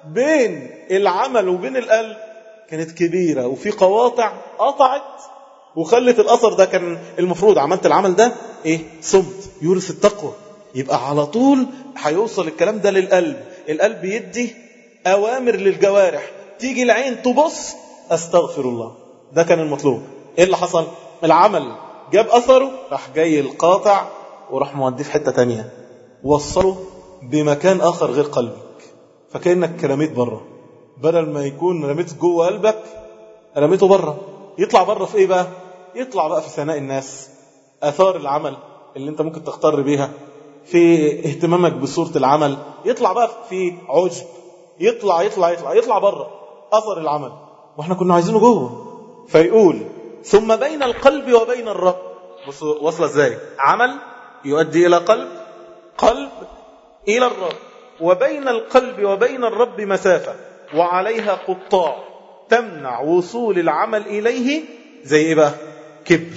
بين العمل وبين القلب كانت كبيرة وفي قواطع قطعت وخلت الأثر ده. كان المفروض عملت العمل ده إيه؟ صمت يورث التقوى، يبقى على طول هيوصل الكلام ده للقلب، القلب يدي أوامر للجوارح، تيجي العين تبص أستغفر الله. ده كان المطلوب. إيه اللي حصل؟ العمل جاب أثره، راح جاي القاطع وراح موديه في حتة تانية، وصله بمكان آخر غير قلبك، فكأنك رميت بره، بدل ما يكون رميت جوه قلبك رميته بره. يطلع بره في إيه بقى؟ يطلع بقى في ثناء الناس، آثار العمل اللي انت ممكن تختار بيها، في اهتمامك بصورة العمل، يطلع بقى في عجب، يطلع يطلع يطلع يطلع بره أثر العمل، واحنا كنا عايزينه جوه. فيقول ثم بين القلب وبين الرب. بصوا وصل ازاي؟ عمل يؤدي إلى قلب، قلب إلى الرب، وبين القلب وبين الرب مسافة وعليها قطاع تمنع وصول العمل إليه. زي إيه بقى؟ كبر،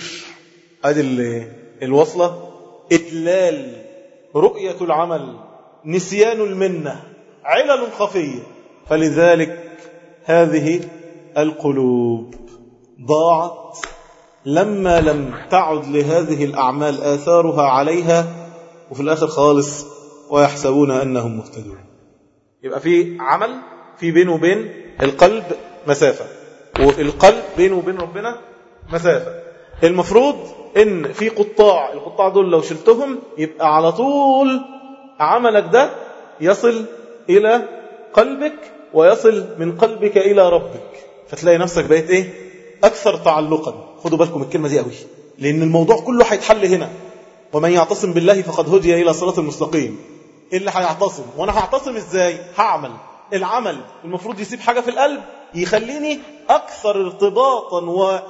هذه الوصلة، إدلال، رؤية العمل، نسيان المنة، علل خفية. فلذلك هذه القلوب ضاعت لما لم تعد لهذه الأعمال آثارها عليها، وفي الآخر خالص ويحسبون أنهم مهتدون. يبقى في عمل في بينه وبين القلب مسافة، والقلب بينه وبين ربنا مسافة. المفروض ان في قطاع، القطاع دول لو شلتهم يبقى على طول عملك ده يصل الى قلبك ويصل من قلبك الى ربك، فتلاقي نفسك بقيت ايه؟ اكثر تعلقا. خدوا بالكم الكلمة دي قوي، لان الموضوع كله هيتحل هنا. ومن يعتصم بالله فقد هدي الى صراط المستقيم. اللي هيعتصم، وانا هعتصم ازاي؟ هعمل العمل المفروض يسيب حاجة في القلب يخليني اكثر ارتباطا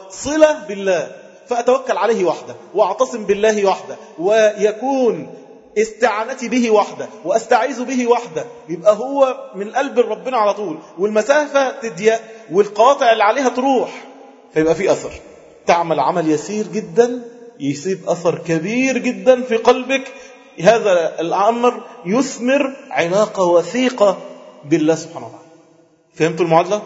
وصلة بالله، فأتوكل عليه وحده وأعتصم بالله وحده، ويكون استعانتي به وحده واستعيذ به وحده، يبقى هو من قلب ربنا على طول، والمسافة تضيق والقواطع اللي عليها تروح، فيبقى في أثر. تعمل عمل يسير جدا يسيب أثر كبير جدا في قلبك. هذا الأمر يثمر علاقة وثيقة بالله سبحانه وتعالى. فهمتوا المعادلة؟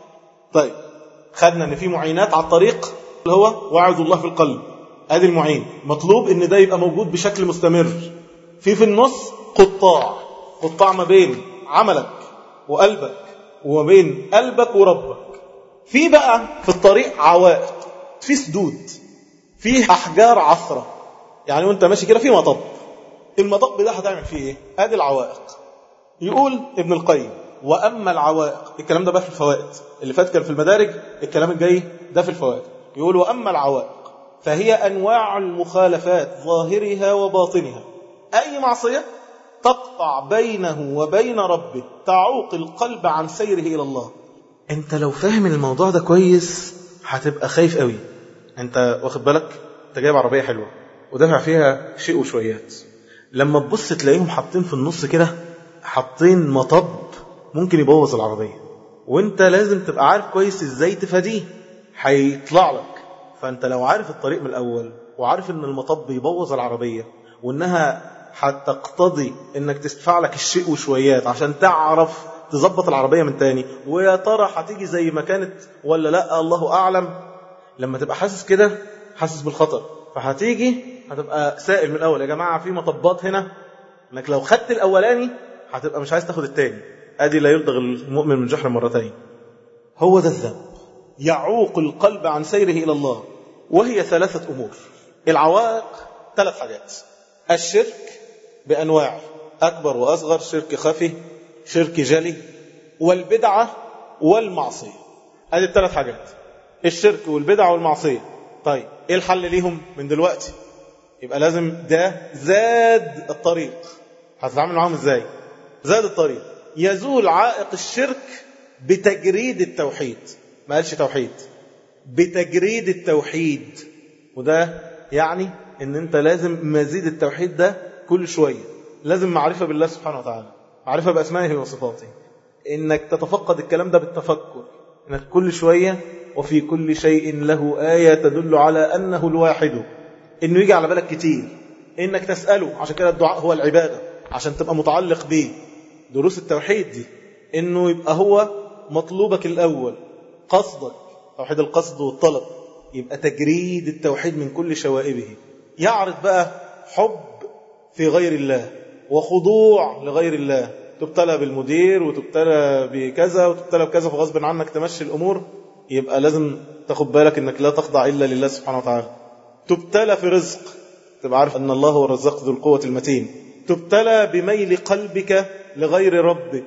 طيب، خدنا ان في معينات على الطريق اللي هو وعظ الله في القلب، ادي المعين، مطلوب ان ده يبقى موجود بشكل مستمر. في في النص قطاع، قطاع ما بين عملك وقلبك وما بين قلبك وربك. في بقى في الطريق عوائق، في سدود، في احجار عثرة، يعني وانت ماشي كده في مطب، المطب ده هتعمل فيه ايه؟ ادي العوائق. يقول ابن القيم واما العوائق، الكلام ده بقى في الفوائد، اللي فات كان في المدارج، الكلام الجاي ده في الفوائد. يقول واما العوائق فهي انواع المخالفات ظاهرها وباطنها، اي معصية تقطع بينه وبين ربه، تعوق القلب عن سيره الى الله. انت لو فاهم الموضوع ده كويس هتبقى خايف قوي. انت واخد بالك انت جايب عربية حلوة ودافع فيها شيء وشويات، لما تبص تلاقيهم حاطين في النص كده، حاطين مطب ممكن يبوظ العربية، وانت لازم تبقى عارف كويس ازاي تفاديه، هيطلع لك. فانت لو عارف الطريق من الاول وعارف ان المطب يبوظ العربية وانها هتقتضي انك تدفع لك الشيء وشويات عشان تعرف تظبط العربية من تاني، ويا ترى هتيجي زي ما كانت ولا لا، الله اعلم. لما تبقى حاسس كده، حاسس بالخطر، فهتيجي هتبقى سائل من الاول، يا جماعة في مطبات هنا، انك لو خدت الاولاني هتبقى مش عايز تاخد التاني. ادي لا يلدغ المؤمن من جحر مرتين. هو ده الذنب، يعوق القلب عن سيره الى الله. وهي ثلاثة امور. العوائق ثلاث حاجات: الشرك بانواعه، اكبر واصغر، شرك خفي، شرك جلي، والبدعة والمعصية. ادي الثلاث حاجات، الشرك والبدعة والمعصية. طيب ايه الحل ليهم من دلوقتي؟ يبقى لازم ده زاد الطريق، هتتعامل معاهم ازاي؟ زاد الطريق. يزول عائق الشرك بتجريد التوحيد، ما قالش توحيد، بتجريد التوحيد. وده يعني ان انت لازم مزيد التوحيد ده كل شوية، لازم معرفة بالله سبحانه وتعالى، معرفة بأسمائه وصفاته، انك تتفقد الكلام ده بالتفكر، انك كل شوية وفي كل شيء له آية تدل على أنه الواحد، انه يجي على بالك كتير، انك تسأله. عشان كده الدعاء هو العبادة، عشان تبقى متعلق بيه. دروس التوحيد دي انه يبقى هو مطلوبك الاول، قصدك توحيد القصد والطلب، يبقى تجريد التوحيد من كل شوائبه. يعرض بقى حب في غير الله وخضوع لغير الله، تبتلى بالمدير وتبتلى بكذا وتبتلى بكذا، فغصب عنك تمشي الامور. يبقى لازم تاخد بالك انك لا تخضع الا لله سبحانه وتعالى. تبتلى في رزق، تبقى عارف ان الله هو الرزاق ذو القوة المتين. تبتلى بميل قلبك لغير ربك،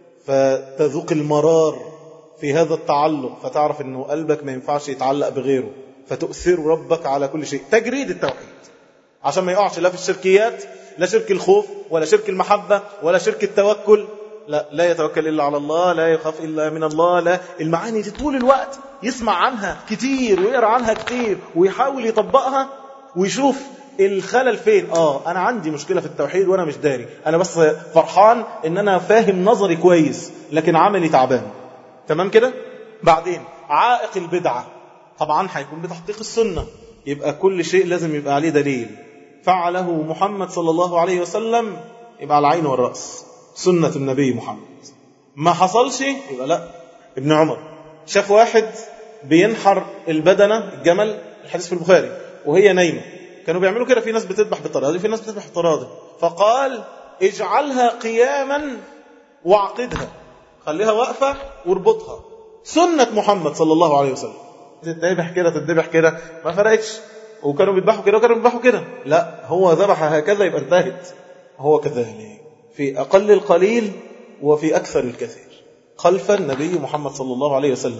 فتذوق المرار في هذا التعلق، فتعرف انه قلبك ما ينفعش يتعلق بغيره، فتؤثر ربك على كل شيء. تجريد التوحيد عشان ما يقعش لا في الشركيات، لا شرك الخوف ولا شرك المحبة ولا شرك التوكل. لا لا يتوكل إلا على الله، لا يخاف إلا من الله. لا، المعاني دي طول الوقت يسمع عنها كتير ويقرأ عنها كتير ويحاول يطبقها ويشوف الخلل فين. آه أنا عندي مشكلة في التوحيد وأنا مش داري، أنا بس فرحان إن أنا فاهم نظري كويس لكن عملي تعبان. تمام كده؟ بعدين عائق البدعة، طبعا هيكون بتحقيق السنة، يبقى كل شيء لازم يبقى عليه دليل. فعله محمد صلى الله عليه وسلم، يبقى على العين والرأس سنة النبي محمد. ما حصلش يبقى لا. ابن عمر شاف واحد بينحر البدنة، الجمل، الحديث في البخاري، وهي نايمة. كانوا بيعملوا كده، في ناس بتذبح بالطريقة دي، في ناس بتذبح بالطريقة دي. فقال اجعلها قياما واعقدها، خليها واقفة واربطها. سنة محمد صلى الله عليه وسلم، تذبح كده تذبح كده ما فرقتش. وكانوا بيذبحوا كده وكانوا بيذبحوا كده، لا هو ذبح هكذا يبقى انتهت. هو كذلك في أقل القليل وفي أكثر الكثير خلف النبي محمد صلى الله عليه وسلم،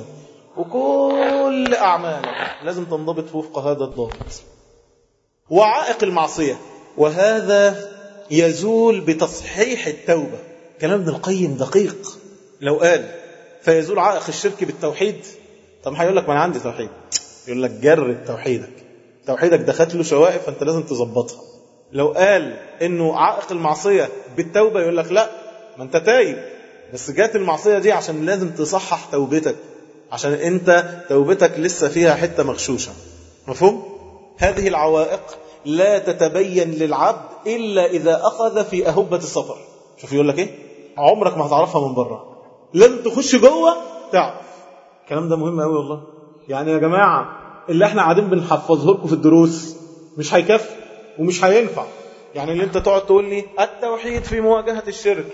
وكل أعماله لازم تنضبط وفق هذا الضابط. وعائق المعصية، وهذا يزول بتصحيح التوبة. كلام ابن القيم دقيق. لو قال فيزول عائق الشرك بالتوحيد، طب هيقول لك ما أنا عندي توحيد، يقول لك جرب توحيدك، توحيدك دخلت له شوائب فأنت لازم تظبطها. لو قال انه عائق المعصية بالتوبة يقول لك لا، ما انت تايب، بس جات المعصية دي عشان لازم تصحح توبتك، عشان انت توبتك لسه فيها حتة مغشوشة. مفهوم؟ هذه العوائق لا تتبين للعبد إلا إذا أخذ في أهبة السفر. شوف يقول لك إيه؟ عمرك ما هتعرفها من بره، لازم تخش جوه تعرف. الكلام ده مهم قوي والله. يعني يا جماعة اللي احنا قاعدين بنحفظه لكم في الدروس مش هيكفي ومش هينفع. يعني اللي انت تقعد تقول لي التوحيد في مواجهة الشرك،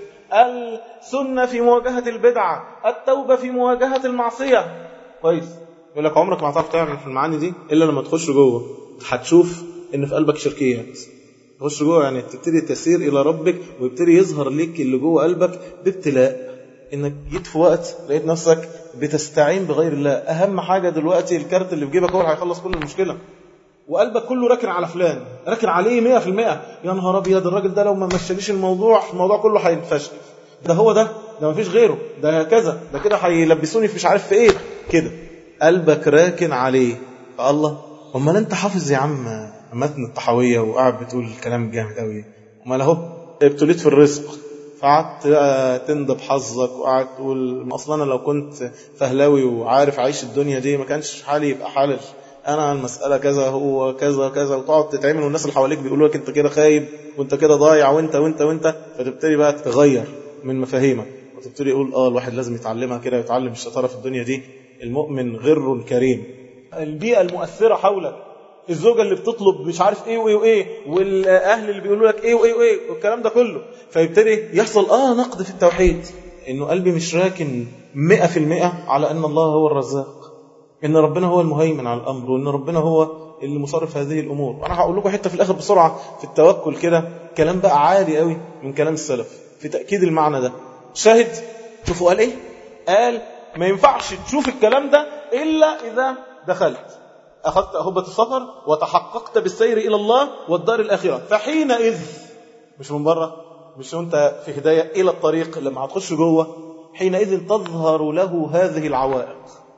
السنة في مواجهة البدعة، التوبة في مواجهة المعصية، كويس. يقول لك عمرك ما هتعرف تعمل في المعاني دي إلا لما تخش جوه. هتشوف ان في قلبك شركيات. تخش جوه يعني تبتدي تسير إلى ربك، ويبتدي يظهر لك اللي جوه قلبك بابتلاء. انك جيت في وقت لقيت نفسك بتستعين بغير الله. اهم حاجة دلوقتي الكارت اللي في جيبك هو اللي هيخلص كل المشكلة، وقلبك كله راكن على فلان، راكن عليه مية في المية. يا نهار ابيض، الراجل ده لو ما مشاليش الموضوع الموضوع كله هينفشل، ده هو ده ده مفيش غيره، ده كذا، ده كده هيلبسوني في مش عارف في ايه كده. قلبك راكن عليه. فالله امال انت حافظ يا عم متن الطحاوية وقاعد بتقول الكلام جامد قوي، امال اهو ابتليت في الرزق فقعدت تندب حظك وقعدت تقول اصلا انا لو كنت فهلاوي وعارف عيش الدنيا دي ما كانش حالي يبقى حالل، انا المسألة كذا هو كذا كذا، وتقعد تتعمل والناس اللي حواليك بيقولوا لك انت كده خايب وانت كده ضايع وانت وانت وانت فتبتدي بقى تتغير من مفاهيمك وتبتدي يقول اه الواحد لازم يتعلمها كده، يتعلم الشطارة في الدنيا دي. المؤمن غر كريم. البيئة المؤثرة حولك، الزوجة اللي بتطلب مش عارف ايه وايه وايه، والاهل اللي بيقولوا لك ايه وايه وايه والكلام ده كله، فيبتدي يحصل اه نقد في التوحيد، انه قلبي مش راكن مئة في المئة على ان الله هو الرزاق، ان ربنا هو المهيمن على الامر، وان ربنا هو اللي مصرف هذه الامور. وانا هقول لكم حته في الاخر بسرعه في التوكل كده، كلام بقى عالي قوي من كلام السلف في تاكيد المعنى ده. شاهد شوفوا قال ايه؟ قال ما ينفعش تشوف الكلام ده الا اذا دخلت أخذت أهبة السفر وتحققت بالسير إلى الله والدار الآخرة، فحينئذ مش من بره، مش وانت في هداية إلى الطريق، لما هتخش جوه حينئذ تظهر له هذه العوائق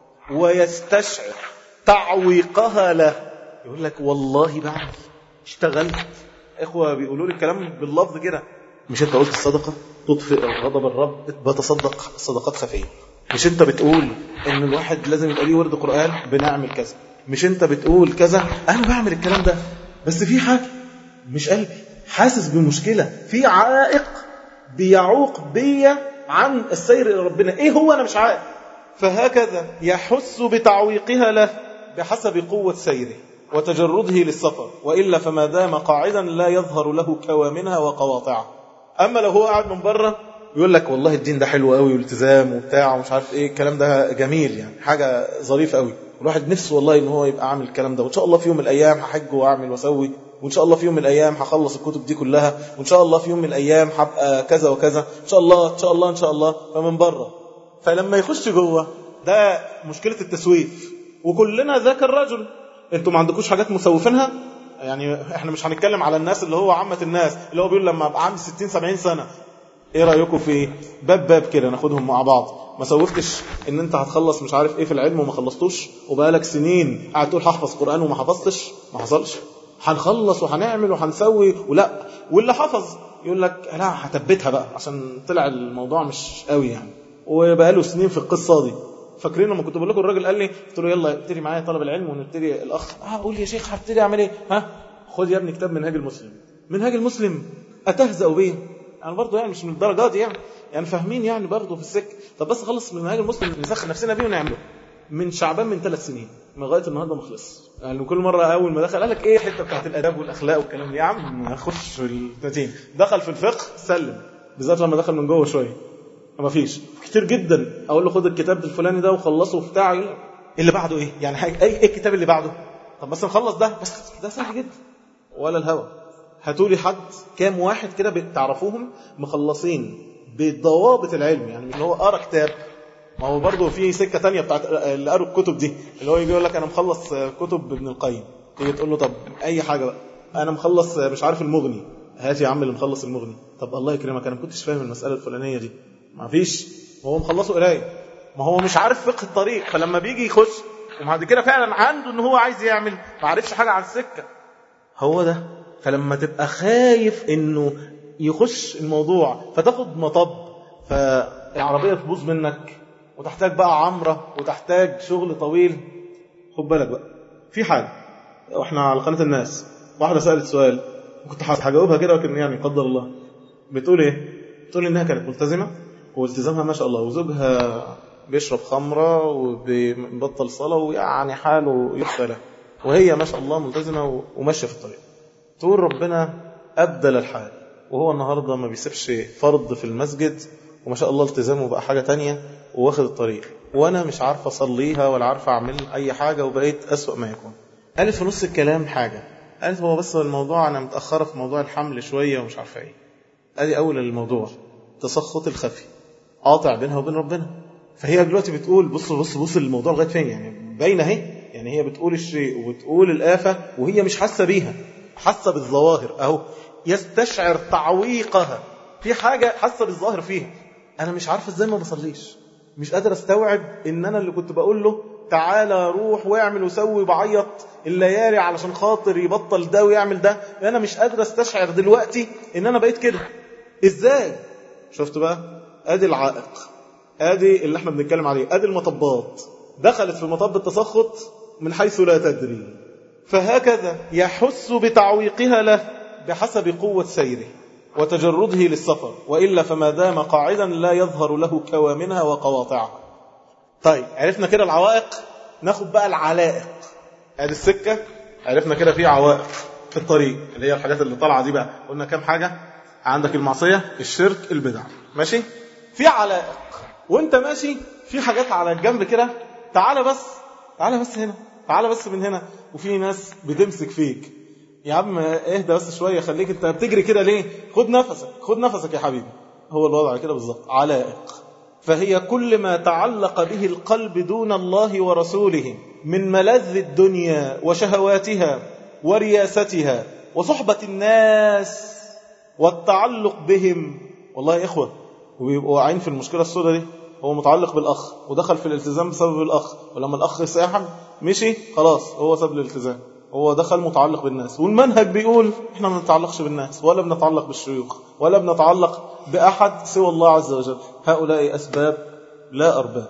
ويستشعر تعويقها له. يقول لك والله بعد اشتغلت. إخوة بيقولوا لي الكلام باللفظ كده، مش انت قلت الصدقة تطفئ غضب الرب، بتصدق صدقات خفية. مش انت بتقول ان الواحد لازم يبقى ليه ورد قرآن، بنعمل كذا. مش انت بتقول كذا، انا بعمل الكلام ده، بس في حاجة مش قلبي حاسس بمشكلة، في عائق بيعوق بيا عن السير الى ربنا. ايه هو؟ انا مش عارف. فهكذا يحس بتعويقها له بحسب قوة سيره وتجرده للسفر، وإلا فما دام قاعدا لا يظهر له كوامنها وقواطعها. أما لو هو قاعد من بره يقول لك والله الدين ده حلو قوي والالتزام وبتاع ومش عارف ايه، الكلام ده جميل يعني حاجة ظريفة قوي، الواحد نفسه والله ان هو يبقى عامل الكلام ده، وان شاء الله في يوم من الايام هحج واعمل واسوي، وان شاء الله في يوم من الايام هخلص الكتب دي كلها، وان شاء الله في يوم من الايام هبقى كذا وكذا، ان شاء الله ان شاء الله ان شاء الله. فمن بره، فلما يخش جوه ده مشكلة التسويف. وكلنا ذاك الرجل. انتوا ما عندكوش حاجات مسوفينها؟ يعني احنا مش هنتكلم على الناس اللي هو عامة الناس اللي هو بيقول لما ابقى عندي ستين سبعين سنة ايه رأيكم في باب باب كده ناخدهم مع بعض؟ ما سوفتش ان انت هتخلص مش عارف ايه في العلم وما خلصتوش، وبقالك سنين قاعد تقول هحفظ قرآن وما حفظتش، ما حصلش. هنخلص وهنعمل وهنسوي ولا، واللي حفظ يقول لك لا هتبتها بقى عشان طلع الموضوع مش قوي يعني، وبقاله سنين في القصة دي. فاكرين لما كنت بقول لكم الراجل قال لي قلت له يلا ابتدي معايا طلب العلم ونبتدي الاخ اه قول يا شيخ هبتدي اعمل ايه؟ ها خد يا ابني كتاب منهاج المسلم. منهاج المسلم اتهزأ بيه يعني برضه، يعني مش من الدرجات دي يعني يعني فاهمين يعني برضه في السكه. طب بس خلص من منهاج المسلم نسخن نفسنا بيه ونعمله. من شعبان من ثلاث سنين لغايه النهارده ما خلص. يعني كل مره اول ما دخل قال لك ايه الحته بتاعت الاداب والاخلاق والكلام ده، يا عم اخش في التلاتين. دخل في الفقه سلم، بالذات لما دخل من جوه شويه ما فيش كتير جدا. اقول له خد الكتاب الفلاني ده وخلصه وبتاع، اللي بعده ايه يعني حاجة. اي ايه الكتاب اللي بعده؟ طب بس نخلص ده بس، ده سهل جدا ولا الهوى. هاتولي حد كام واحد كده بتعرفوهم مخلصين بضوابط العلم، يعني مش هو قرا كتاب. ما هو برضه في سكه تانية بتاعت اللي قروا الكتب دي، اللي هو يجي يقول لك انا مخلص كتب ابن القيم، تيجي تقول له طب اي حاجه بقى، انا مخلص مش عارف المغني، هات يا عم اللي مخلص المغني. طب الله يكرمك انا ما كنتش فاهم المساله الفلانيه دي، ما فيش، هو مخلصه قرايه، ما هو مش عارف فقه الطريق. فلما بيجي يخش وبعد كده فعلا عنده ان هو عايز يعمل، ما عرفش حاجه عن السكه، هو ده. فلما تبقى خايف انه يخش الموضوع فتاخد مطب فالعربية تبوظ منك وتحتاج بقى عمرة وتحتاج شغل طويل. خد بالك بقى في حاجة، واحنا على قناة الناس واحدة سألت سؤال كنت هجاوبها كده لكن يعني قدر الله. بتقول ايه؟ بتقول انها كانت ملتزمة والتزامها ما شاء الله وزوجها بيشرب خمرة وبيبطل صلاة ويعني حاله يخفى له وهي ما شاء الله ملتزمة وماشية في الطريق. تقول ربنا أبدل الحال وهو النهاردة ما بيسيبش فرض في المسجد وما شاء الله التزامه بقى حاجة تانية وواخد الطريق وأنا مش عارفة أصليها ولا عارفة أعمل أي حاجة وبقيت أسوأ ما يكون. قالت في نص الكلام حاجة، قالت هو بس الموضوع أنا متأخرة في موضوع الحمل شوية ومش عارفة إيه. أدي أول الموضوع تسخط الخفي قاطع بينها وبين ربنا. فهي دلوقتي بتقول بص بص بص الموضوع لغاية فين، يعني باينة اهي، يعني هي بتقول الشيء وبتقول الآفة وهي مش حاسة بيها، حاسة بالظواهر أهو. يستشعر تعويقها في حاجة حاسة بالظاهر فيها. أنا مش عارفة إزاي ما بصليش، مش قادر أستوعب إن أنا اللي كنت بقول له تعالى روح واعمل وسوي بعيط الليالي علشان خاطر يبطل ده ويعمل ده، أنا مش قادر أستشعر دلوقتي إن أنا بقيت كده. إزاي؟ شفت بقى؟ أدي العائق، أدي اللي احنا بنتكلم عليه، أدي المطبات. دخلت في مطب التسخط من حيث لا تدري. فهكذا يحس بتعويقها له بحسب قوة سيره وتجرده للسفر، وإلا فما دام قاعدا لا يظهر له كوامنها وقواطعها. طيب عرفنا كده العوائق، ناخد بقى العلائق. ادي السكة عرفنا كده في عوائق في الطريق اللي هي الحاجات اللي طالعة دي. بقى قلنا كام حاجة؟ عندك المعصية، الشرك، البدع، ماشي؟ في علائق وانت ماشي في حاجات على الجنب كده، تعالى بس تعالى بس هنا، تعالى بس من هنا، وفي ناس بتمسك فيك. يا عم اهدى بس شوية، خليك انت بتجري كده ليه؟ خد نفسك خد نفسك يا حبيبي. هو الوضع كده بالظبط، علائق. فهي كل ما تعلق به القلب دون الله ورسوله من ملذ الدنيا وشهواتها ورياستها وصحبة الناس والتعلق بهم. والله يا إخوة وبيبقوا واقعين في المشكلة السوداء دي. هو متعلق بالأخ ودخل في الالتزام بسبب الأخ، ولما الأخ ساحب مشي خلاص هو ساب الالتزام، هو دخل متعلق بالناس. والمنهج بيقول احنا ما نتعلقش بالناس ولا بنتعلق بالشيوخ ولا بنتعلق بأحد سوى الله عز وجل. هؤلاء أسباب لا أرباب.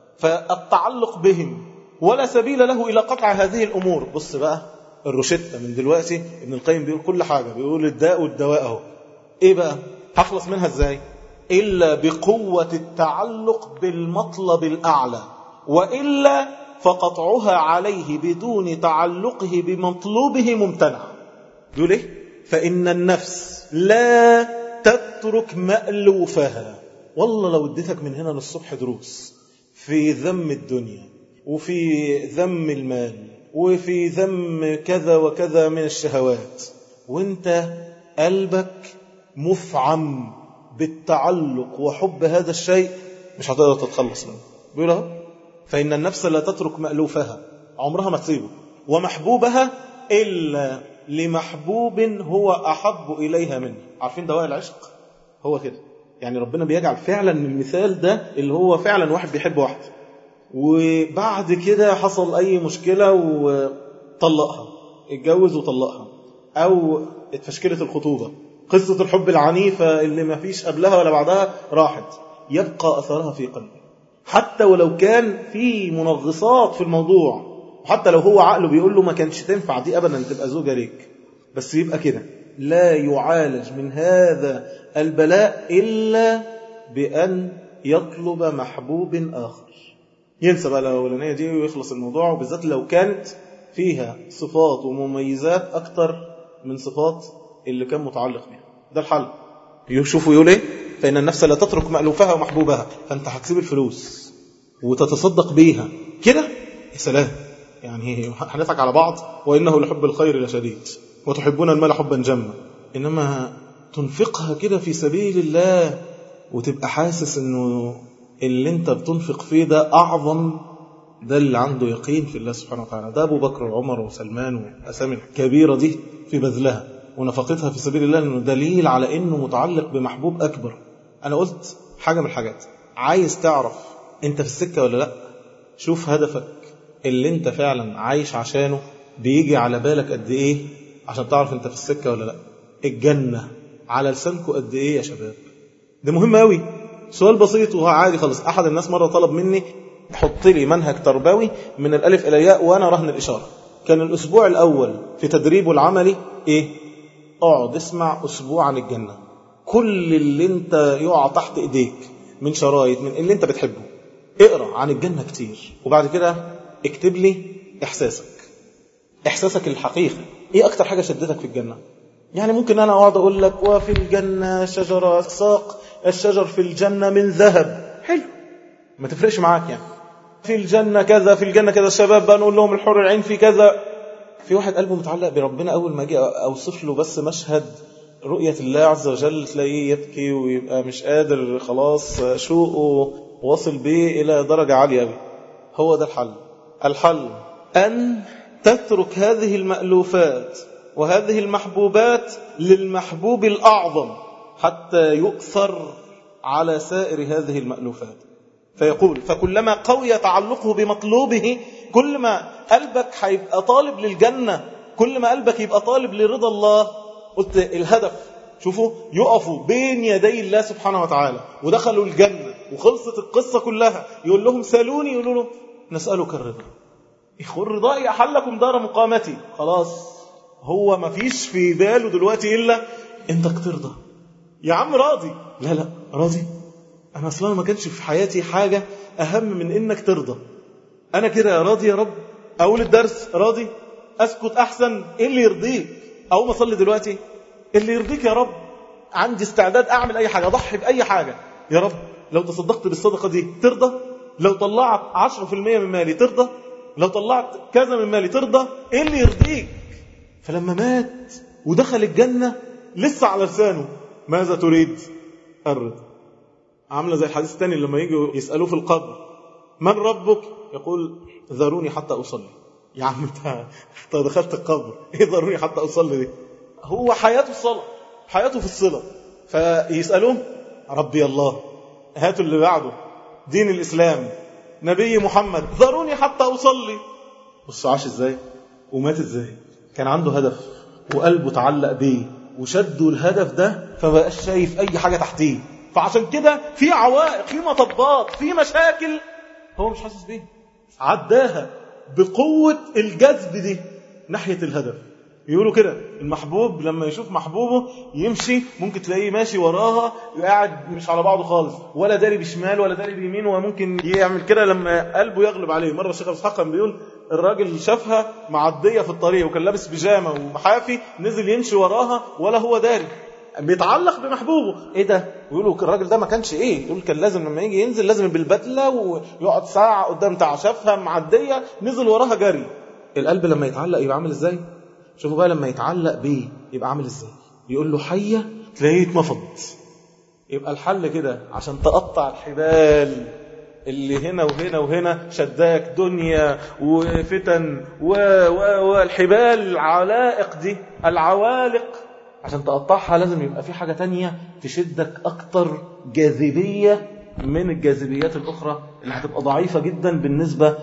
فالتعلق بهم ولا سبيل له إلى قطع هذه الأمور. بص بقى الروشتة من دلوقتي، ابن القيم بيقول كل حاجة، بيقول الداء والدواء اهو. ايه بقى هخلص منها ازاي؟ إلا بقوة التعلق بالمطلب الأعلى، وإلا فقطعها عليه بدون تعلقه بمطلوبه ممتنع. يقول ايه؟ فإن النفس لا تترك مألوفها. والله لو اديتك من هنا للصبح دروس في ذم الدنيا وفي ذم المال وفي ذم كذا وكذا من الشهوات، وانت قلبك مفعم بالتعلق وحب هذا الشيء، مش هتقدر تتخلص منه. بيقول اهو فإن النفس لا تترك مألوفها، عمرها ما تسيبه، ومحبوبها إلا لمحبوب هو أحب إليها منه. عارفين دواء العشق؟ هو كده، يعني ربنا بيجعل فعلا المثال ده اللي هو فعلا واحد بيحب واحد وبعد كده حصل أي مشكلة وطلقها، اتجوز وطلقها، أو اتفشكلت الخطوبة، قصة الحب العنيفة اللي ما فيش قبلها ولا بعدها راحت، يبقى أثرها في قلبه حتى ولو كان في منغصات في الموضوع، وحتى لو هو عقله بيقول له ما كانش تنفع دي أبدا تبقى زوجة ليك، بس يبقى كده لا يعالج من هذا البلاء إلا بأن يطلب محبوب آخر. ينسى بقى الأولانية دي ويخلص الموضوع، وبالذات لو كانت فيها صفات ومميزات أكتر من صفات اللي كان متعلق بها. ده الحل. يشوفوا يقول ايه؟ فإن النفس لا تترك مألوفها ومحبوبها. فأنت هتسيب الفلوس وتتصدق بيها كده، يا سلام، يعني هنضحك على بعض، وإنه لحب الخير لشديد وتحبون المال حبا جما. إنما تنفقها كده في سبيل الله وتبقى حاسس إنه اللي انت بتنفق فيه ده أعظم، ده اللي عنده يقين في الله سبحانه وتعالى. ده أبو بكر وعمر وسلمان والأسامي الكبيرة دي في بذلها ونفقتها في سبيل الله، إنه دليل على إنه متعلق بمحبوب أكبر. أنا قلت حاجة من الحاجات، عايز تعرف أنت في السكة ولا لأ؟ شوف هدفك اللي أنت فعلا عايش عشانه بيجي على بالك قد إيه، عشان تعرف انت في السكة ولا لا. الجنة على لسانكم قد ايه يا شباب؟ ده مهم قوي. سؤال بسيط وهو عادي خالص. احد الناس مرة طلب مني حط لي منهج تربوي من الالف الى الياء وانا رهن الاشارة. كان الاسبوع الاول في تدريبه العملي ايه؟ اقعد اسمع اسبوع عن الجنة، كل اللي انت يقع تحت ايديك من شرايط من اللي انت بتحبه اقرأ عن الجنة كتير، وبعد كده اكتب لي احساسك احساسك الحقيقي. ايه اكتر حاجة شدتك في الجنة؟ يعني ممكن انا اقعد اقول لك وفي الجنة شجرة ساق الشجر في الجنة من ذهب، حلو ما تفرقش معاك يعني. في الجنة كذا في الجنة كذا، الشباب بقى نقول لهم الحور العين في كذا. في واحد قلبه متعلق بربنا، اول ما اجي اوصف له بس مشهد رؤية الله عز وجل تلاقيه يبكي ويبقى مش قادر خلاص، شوقه واصل بيه إلى درجة عالية أوي. هو ده الحل. الحل أن تترك هذه المألوفات وهذه المحبوبات للمحبوب الأعظم حتى يؤثر على سائر هذه المألوفات. فيقول فكلما قوي تعلقه بمطلوبه كل ما قلبك هيبقى طالب للجنة، كل ما قلبك يبقى طالب لرضا الله. قلت الهدف شوفوا يقفوا بين يدي الله سبحانه وتعالى ودخلوا الجنة وخلصت القصة كلها، يقول لهم سألوني، يقولوا له نسألك الرضا. إخوة الرضا يحلكم دار مقامتي. خلاص هو ما فيش في باله دلوقتي إلا انتك ترضى. يا عم راضي؟ لا لا راضي. أنا أصلا ما كانش في حياتي حاجة أهم من إنك ترضى. أنا كده راضي يا رب، أقول الدرس راضي، أسكت أحسن، إيه اللي يرضيك؟ أو ما أصلي دلوقتي اللي يرضيك يا رب، عندي استعداد أعمل أي حاجة، أضحي بأي حاجة يا رب. لو تصدقت بالصدقة دي ترضى؟ لو طلعت عشرة في المية من مالي ترضى؟ لو طلعت كذا من مالي ترضى؟ إيه اللي يرضيك؟ فلما مات ودخل الجنة لسه على لسانه ماذا تريد؟ الرضا. عاملة زي الحديث الثاني لما يجوا يسألوه في القبر من ربك؟ يقول ذروني حتى أصلي. يا عم انت دخلت القبر، ايه ضروري حتى أصلي دي؟ هو حياته الصلاة، حياته في الصلاة. فيسألوه ربي الله، هاتوا اللي بعده دين الإسلام نبي محمد، ذروني حتى أصلي. بص عاش ازاي ومات ازاي. كان عنده هدف وقلبه تعلق بيه وشدوا الهدف ده فبقاش شايف أي حاجة تحتيه. فعشان كده في عوائق، في مطبات، في مشاكل هو مش حاسس بيها، عداها بقوة الجذب دي ناحية الهدف. يقولوا كده المحبوب لما يشوف محبوبه يمشي ممكن تلاقيه ماشي وراها قاعد مش على بعضه خالص، ولا داري بشمال ولا داري بيمين، وممكن يعمل كده لما قلبه يغلب عليه. مرة الشيخ أبو إسحاق كان بيقول الراجل شافها معدية في الطريق وكان لابس بيجامة ومحافي، نزل يمشي وراها ولا هو داري، بيتعلق بمحبوبه. ايه ده؟ ويقولوا الراجل ده ما كانش ايه، يقول كان لازم لما يجي ينزل لازم بالبدله ويقعد ساعه قدام بتاع شافها معديه نزل وراها جري. القلب لما يتعلق يبقى عامل ازاي؟ شوفوا بقى لما يتعلق بيه يبقى عامل ازاي. يقول له حيه تلاقيه يتنفض. يبقى الحل كده عشان تقطع الحبال اللي هنا وهنا وهنا شداك دنيا وفتن والحبال العلائق دي العوالق، عشان تقطعها لازم يبقى في حاجة تانية تشدك أكتر جاذبية من الجاذبيات الأخرى اللي هتبقى ضعيفة جدا بالنسبة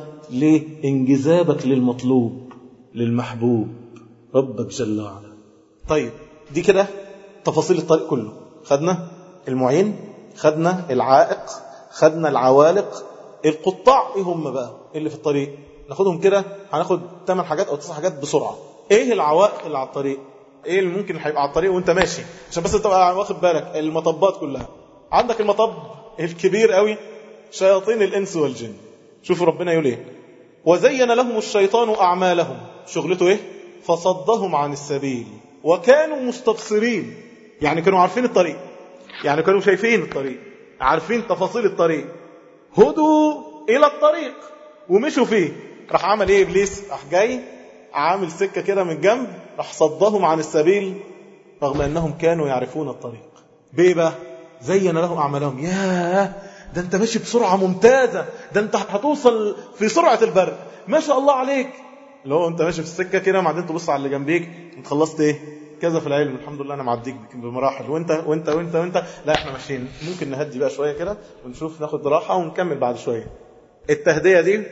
لانجذابك للمطلوب للمحبوب ربك جل وعلا. طيب دي كده تفاصيل الطريق كله. خدنا المعين، خدنا العائق، خدنا العوالق. القطاع ايه هم بقى اللي في الطريق؟ ناخدهم كده، هناخد ثمان حاجات أو تسع حاجات بسرعة. ايه العوائق اللي على الطريق؟ ايه اللي ممكن هيبقى على الطريق وانت ماشي عشان بس تبقى واخد بالك؟ المطبات كلها. عندك المطب الكبير قوي شياطين الانس والجن. شوفوا ربنا يقول ايه وزين لهم الشيطان اعمالهم. شغلته ايه؟ فصدهم عن السبيل وكانوا مستبصرين. يعني كانوا عارفين الطريق، يعني كانوا شايفين الطريق، عارفين تفاصيل الطريق. هدوا الى الطريق ومشوا فيه. راح عمل ايه ابليس؟ راح جاي عامل سكة كده من جنب، راح صدهم عن السبيل رغم أنهم كانوا يعرفون الطريق. بيه بقى؟ زين لهم أعمالهم. ياه ده أنت ماشي بسرعة ممتازة، ده أنت هتوصل في سرعة البرق، ما شاء الله عليك. لو أنت ماشي في السكة كده بعدين تبص على اللي جنبيك، أنت خلصت إيه؟ كذا في العلم، الحمد لله أنا معديك بمراحل، وأنت وأنت وأنت وأنت لا إحنا ماشيين، ممكن نهدي بقى شوية كده ونشوف ناخد راحة ونكمل بعد شوية. التهدية دي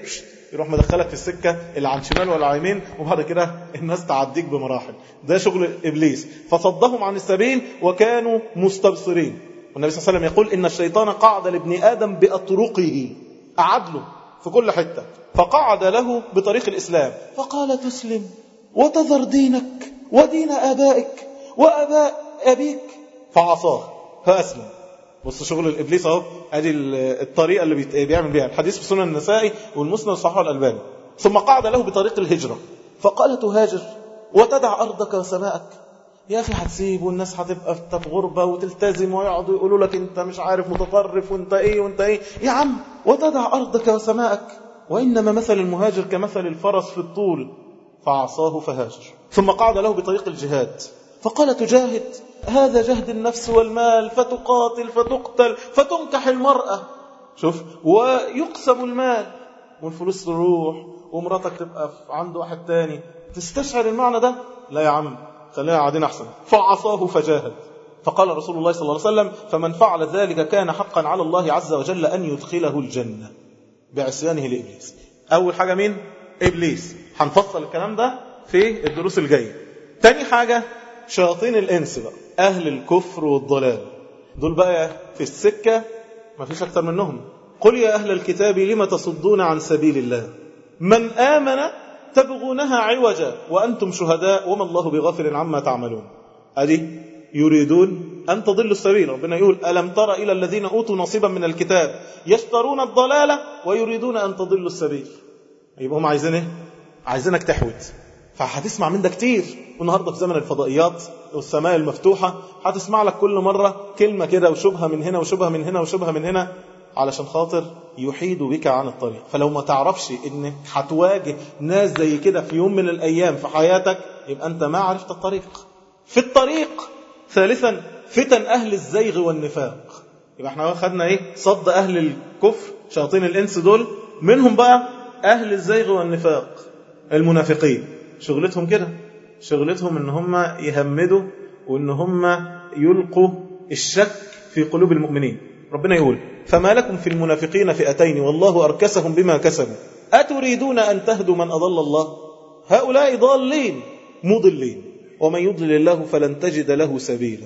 يروح مدخلك في السكة اللي عن شمال ولا يمين، وبعد كده الناس تعديك بمراحل. ده شغل إبليس. فصدهم عن السبيل وكانوا مستبصرين. والنبي صلى الله عليه وسلم يقول إن الشيطان قعد لابن آدم بأطرقه، قعد له في كل حتة، فقعد له بطريق الإسلام فقال تسلم وتذر دينك ودين آبائك وآباء أبيك، فعصاه فأسلم. بص شغل الإبليس اهو، ادي الطريقة اللي بيعمل بيها. الحديث في سنن النسائي والمسند صحيح الألباني. ثم قعد له بطريق الهجرة فقال تهاجر وتدع أرضك وسماءك. يا أخي هتسيب والناس هتبقى في غربة وتلتزم ويقعدوا يقولوا لك أنت مش عارف متطرف وأنت إيه وأنت إيه. يا عم وتدع أرضك وسماءك، وإنما مثل المهاجر كمثل الفرس في الطول، فعصاه فهاجر. ثم قعد له بطريق الجهاد فقال تجاهد، هذا جهد النفس والمال، فتقاتل فتقتل فتنكح المرأة، شوف، ويقسم المال والفلوس تروح ومراتك تبقى عند واحد تاني. تستشعر المعنى ده؟ لا يا عم خلينا قاعدين أحسن. فعصاه فجاهد. فقال رسول الله صلى الله عليه وسلم فمن فعل ذلك كان حقا على الله عز وجل أن يدخله الجنة بعصيانه لإبليس. أول حاجة مين؟ إبليس. هنفصل الكلام ده في الدروس الجاية. تاني حاجة شياطين الإنس بقى، أهل الكفر والضلال. دول بقى في السكة ما فيش أكتر منهم. قل يا أهل الكتاب لما تصدون عن سبيل الله من آمن تبغونها عوجا وأنتم شهداء وما الله بغافل عما تعملون. أدي يريدون أن تضلوا السبيل. ربنا يقول ألم تر إلى الذين أوتوا نصيبا من الكتاب يشترون الضلالة ويريدون أن تضلوا السبيل. يبقى هم عايزين إيه؟ عايزينك تحوت. فهتسمع من ده كتير. والنهاردة في زمن الفضائيات والسماء المفتوحة هتسمع لك كل مرة كلمة كده وشبهة من هنا وشبهة من هنا وشبهة من هنا، علشان خاطر يحيدوا بك عن الطريق. فلو ما تعرفش إنك هتواجه ناس زي كده في يوم من الأيام في حياتك، يبقى أنت ما عرفت الطريق. في الطريق ثالثا فتن أهل الزيغ والنفاق. يبقى احنا خدنا ايه؟ صد أهل الكفر شياطين الإنس دول، منهم بقى أهل الزيغ والنفاق المنافقين. شغلتهم كده، شغلتهم ان هم يهمدوا وان هم يلقوا الشك في قلوب المؤمنين. ربنا يقول فما لكم في المنافقين فئتين والله أركسهم بما كسبوا أتريدون أن تهدوا من أضل الله هؤلاء ضالين مضلين ومن يضلل الله فلن تجد له سبيلا.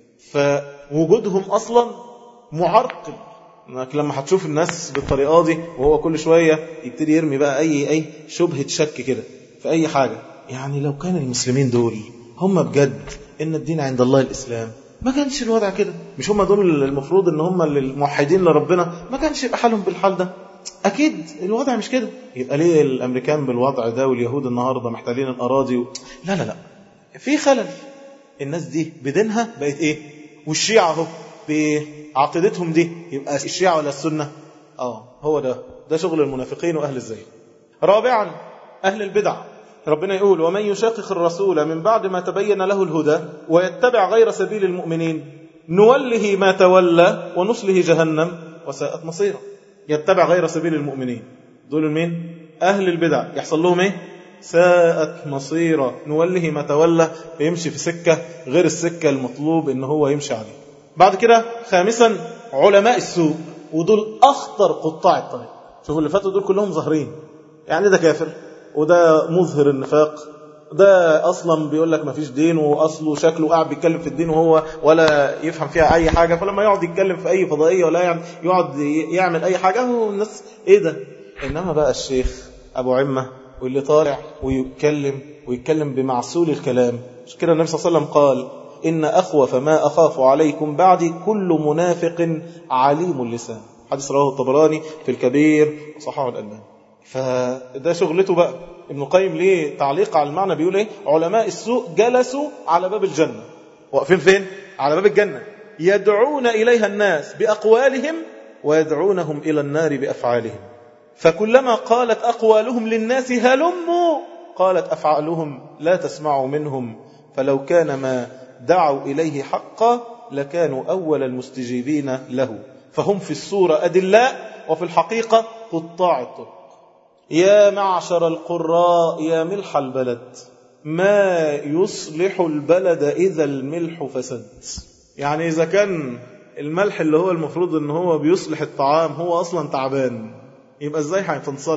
فوجودهم أصلا معرقل. لما هتشوف الناس بالطريقة دي وهو كل شوية يبتدي يرمي بقى أي أي شبهة شك كده في أي حاجة. يعني لو كان المسلمين دول هم بجد إن الدين عند الله الإسلام، ما كانش الوضع كده. مش هم دول المفروض إن هم الموحدين لربنا، ما كانش يبقى حالهم بالحال ده. أكيد الوضع مش كده. يبقى ليه الأمريكان بالوضع ده واليهود النهاردة محتلين الأراضي و... لا لا لا، في خلل. الناس دي بدينها بقت إيه؟ والشيعة اهو بعقيدتهم دي يبقى الشيعة ولا السنة؟ آه هو ده ده شغل المنافقين وأهل الزي. رابعا أهل البدع. ربنا يقول ومن يشاقق الرسول من بعد ما تبين له الهدى ويتبع غير سبيل المؤمنين نوله ما تولى ونصله جهنم وساءت مصيرا. يتبع غير سبيل المؤمنين دول مين؟ أهل البدع. يحصل لهم إيه؟ ساءت مصيرا. نوله ما تولى، فيمشي في سكة غير السكة المطلوب إن هو يمشي عليه. بعد كده خامسا علماء السوء، ودول أخطر قطاع الطريق. شوفوا اللي فاتوا دول كلهم ظاهرين، يعني ده كافر وده مظهر النفاق، ده أصلا بيقول لك ما فيش دين وأصله شكله قاعد بيتكلم في الدين وهو ولا يفهم فيها أي حاجة. فلما يقعد يتكلم في أي فضائية ولا يعني يقعد يعمل أي حاجة هو الناس إيه ده. إنما بقى الشيخ أبو عمة واللي طالع ويتكلم ويتكلم بمعسول الكلام. مش كده النبي صلى الله عليه وسلم قال إن أخوف ما أخاف عليكم بعدي كل منافق عليم اللسان. حديث رواه الطبراني في الكبير وصححه الألباني. فده شغلته بقى. ابن القيم ليه تعليق على المعنى بيقول ايه؟ علماء السوء جلسوا على باب الجنة. واقفين فين؟ على باب الجنة، يدعون إليها الناس بأقوالهم ويدعونهم إلى النار بأفعالهم. فكلما قالت أقوالهم للناس هلموا قالت أفعالهم لا تسمعوا منهم فلو كان ما دعوا إليه حقا لكانوا أول المستجيبين له. فهم في الصورة أدلاء وفي الحقيقة قطاع الطرق. يا معشر القراء يا ملح البلد ما يصلح البلد إذا الملح فسد. يعني إذا كان الملح اللي هو المفروض أنه هو بيصلح الطعام هو أصلا تعبان، يبقى إزاي هتنصلح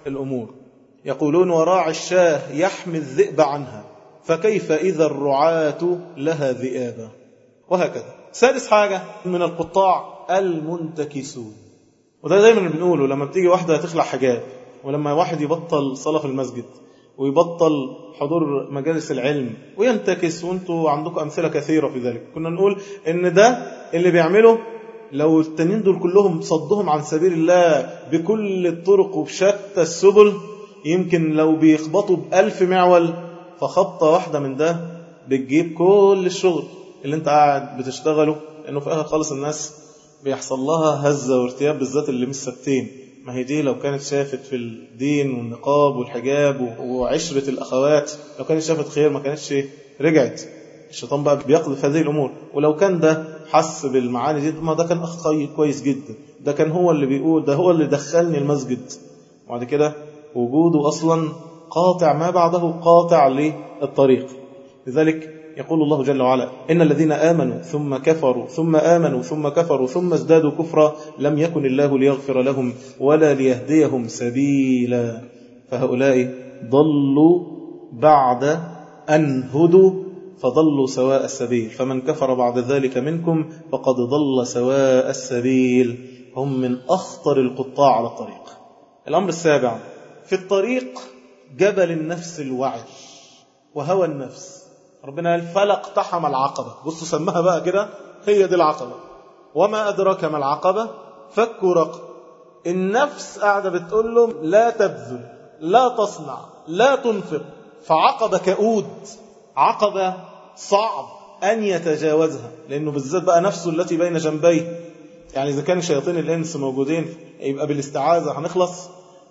الأمور. يقولون وراعي الشاه يحمي الذئب عنها، فكيف إذا الرعاة لها ذئابا. وهكذا. سادس حاجة من القطاع المنتكسون، وده دايما بنقوله لما بتيجي واحدة تخلع حجاب، ولما واحد يبطل صلاة في المسجد ويبطل حضور مجالس العلم وينتكس، وانتوا عندكم أمثلة كثيرة في ذلك. كنا نقول ان ده اللي بيعمله لو التانيين دول كلهم صدهم عن سبيل الله بكل الطرق وبشتى السبل، يمكن لو بيخبطوا بألف معول، فخبطة واحدة من ده بتجيب كل الشغل اللي انت قاعد بتشتغله. لأنه في آخر خالص الناس بيحصل لها هزة وارتياب، بالذات اللي مش ثابتين. ما هي دي لو كانت شافت في الدين والنقاب والحجاب وعشرة الأخوات، لو كانت شافت خير ما كانتش رجعت. الشيطان بقى بيقذف هذه الأمور. ولو كان ده حس بالمعاني دي، ما ده كان أخ كويس جدا، ده كان هو اللي بيقول، ده هو اللي دخلني المسجد. وبعد كده وجوده أصلا قاطع ما بعده، قاطع للطريق. لذلك يقول الله جل وعلا: إن الذين آمنوا ثم كفروا ثم آمنوا ثم كفروا ثم ازدادوا كفرا لم يكن الله ليغفر لهم ولا ليهديهم سبيلا فهؤلاء ضلوا بعد أن هدوا فضلوا سواء السبيل فمن كفر بعد ذلك منكم فقد ضل سواء السبيل. هم من أخطر القطاع على الطريق. الأمر السابع في الطريق جبل النفس الوعي وهوى النفس. ربنا قال: فلا اقتحم العقبة. بصوا سمها بقى كده، هي دي العقبة. وما أدراك ما العقبة؟ فك رقبة. النفس قاعدة بتقول له لا تبذل، لا تصنع، لا تنفق. فعقبة كؤود، عقبة صعب أن يتجاوزها، لأنه بالذات بقى نفسه التي بين جنبيه. يعني إذا كان شياطين الإنس موجودين يبقى بالاستعاذة هنخلص،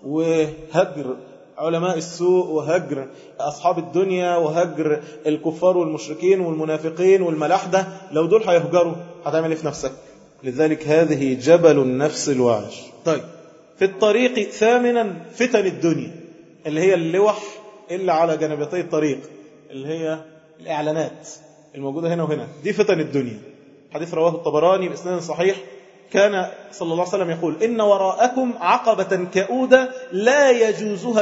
وهجر علماء السوء وهجر أصحاب الدنيا وهجر الكفار والمشركين والمنافقين والملاحدة، لو دول هيهجروا هتعمل ايه في نفسك؟ لذلك هذه جبل النفس الواعش. طيب في الطريق ثامنا فتن الدنيا، اللي هي اللوح اللي على جانبتي الطريق، اللي هي الإعلانات الموجودة هنا وهنا، دي فتن الدنيا. حديث رواه الطبراني بإسناد صحيح، كان صلى الله عليه وسلم يقول: إن وراءكم عقبة كؤودة لا يجوزها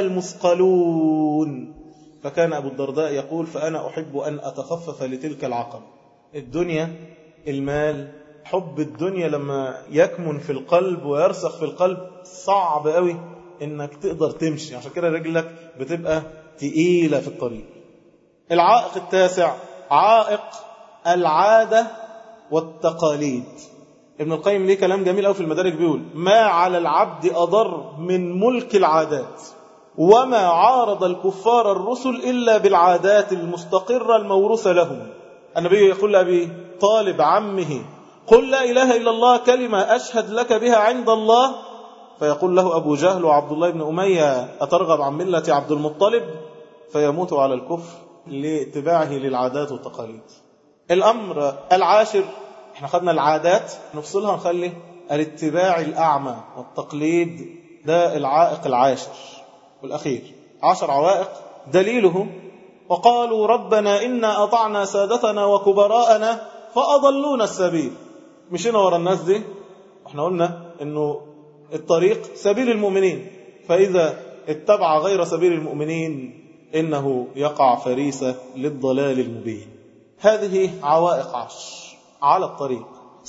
المثقلون. فكان أبو الدرداء يقول: فأنا أحب أن أتخفف لتلك العقبة. الدنيا، المال، حب الدنيا لما يكمن في القلب ويرسخ في القلب صعب قوي إنك تقدر تمشي، عشان كده رجلك بتبقى تقيلة في الطريق. العائق التاسع عائق العادة والتقاليد. ابن القيم ليه كلام جميل قوي في المدارج، بيقول: ما على العبد أضر من ملك العادات، وما عارض الكفار الرسل إلا بالعادات المستقرة الموروثة لهم. النبي يقول لأبي طالب عمه: قل لا إله إلا الله كلمة أشهد لك بها عند الله. فيقول له أبو جهل وعبد الله بن أمية: أترغب عن ملة عبد المطلب؟ فيموت على الكفر لاتباعه للعادات والتقاليد. الأمر العاشر، احنا خدنا العادات نفصلها نخلي الاتباع الأعمى والتقليد، ده العائق العاشر والأخير. عشر عوائق دليله: وقالوا ربنا إنا أطعنا سادتنا وكبراءنا فأضلونا السبيل. مشينا ورا الناس دي، احنا قلنا انه الطريق سبيل المؤمنين، فإذا اتبع غير سبيل المؤمنين إنه يقع فريسة للضلال المبين. هذه عوائق عشر على الطريق،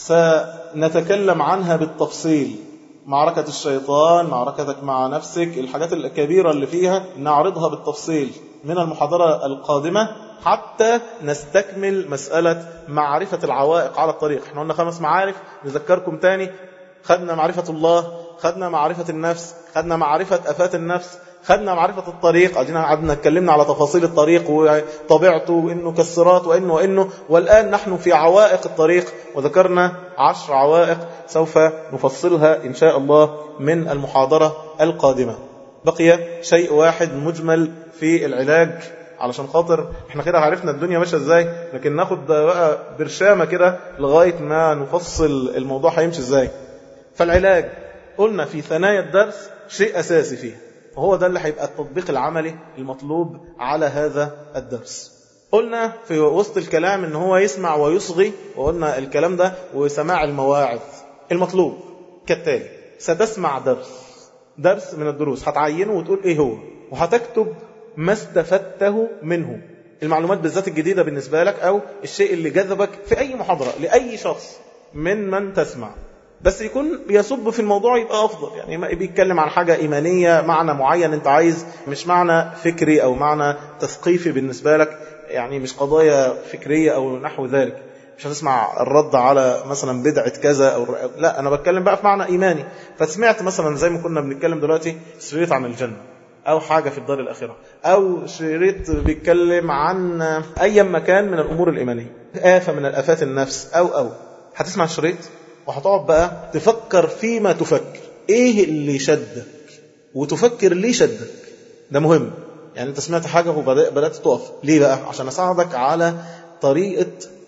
سنتكلم عنها بالتفصيل. معركة الشيطان، معركتك مع نفسك، الحاجات الكبيرة اللي فيها نعرضها بالتفصيل من المحاضرة القادمة حتى نستكمل مسألة معرفة العوائق على الطريق. احنا قلنا خمس معارف، نذكركم تاني: خدنا معرفة الله، خدنا معرفة النفس، خدنا معرفة أفات النفس، خدنا معرفة الطريق، قعدنا قعدنا اتكلمنا على تفاصيل الطريق وطبيعته وإنه كالصراط وإنه وإنه والآن نحن في عوائق الطريق، وذكرنا عشر عوائق سوف نفصلها إن شاء الله من المحاضرة القادمة. بقي شيء واحد مجمل في العلاج، علشان خاطر احنا كده عرفنا الدنيا ماشيه ازاي، لكن ناخد بقى برشامة كده لغاية ما نفصل الموضوع هيمشي ازاي. فالعلاج قلنا في ثنايا الدرس شيء أساسي فيه، وهو ده اللي هيبقى التطبيق العملي المطلوب على هذا الدرس. قلنا في وسط الكلام ان هو يسمع ويصغي، وقلنا الكلام ده وسماع المواعظ. المطلوب كالتالي: ستسمع درس درس من الدروس هتعينه وتقول ايه هو، وهتكتب ما استفدته منه، المعلومات بالذات الجديدة بالنسبة لك أو الشيء اللي جذبك في أي محاضرة لأي شخص من من تسمع، بس يكون بيصب في الموضوع يبقى أفضل. يعني ما بيتكلم عن حاجة إيمانية، معنى معين أنت عايز، مش معنى فكري أو معنى تثقيفي بالنسبة لك، يعني مش قضايا فكرية أو نحو ذلك. مش هتسمع الرد على مثلا بدعة كذا أو لا، أنا بتكلم بقى في معنى إيماني. فسمعت مثلا زي ما كنا بنتكلم دلوقتي شريط عن الجنة أو حاجة في الدار الآخرة، أو شريط بيتكلم عن أي مكان من الأمور الإيمانية، آفة من الآفات النفس أو أو هتسمع الشريط وهتقعد بقى تفكر فيما تفكر، إيه اللي شدك وتفكر ليه شدك. ده مهم. يعني أنت سمعت حاجة وبدأت تقف ليه بقى؟ عشان أساعدك على طريقة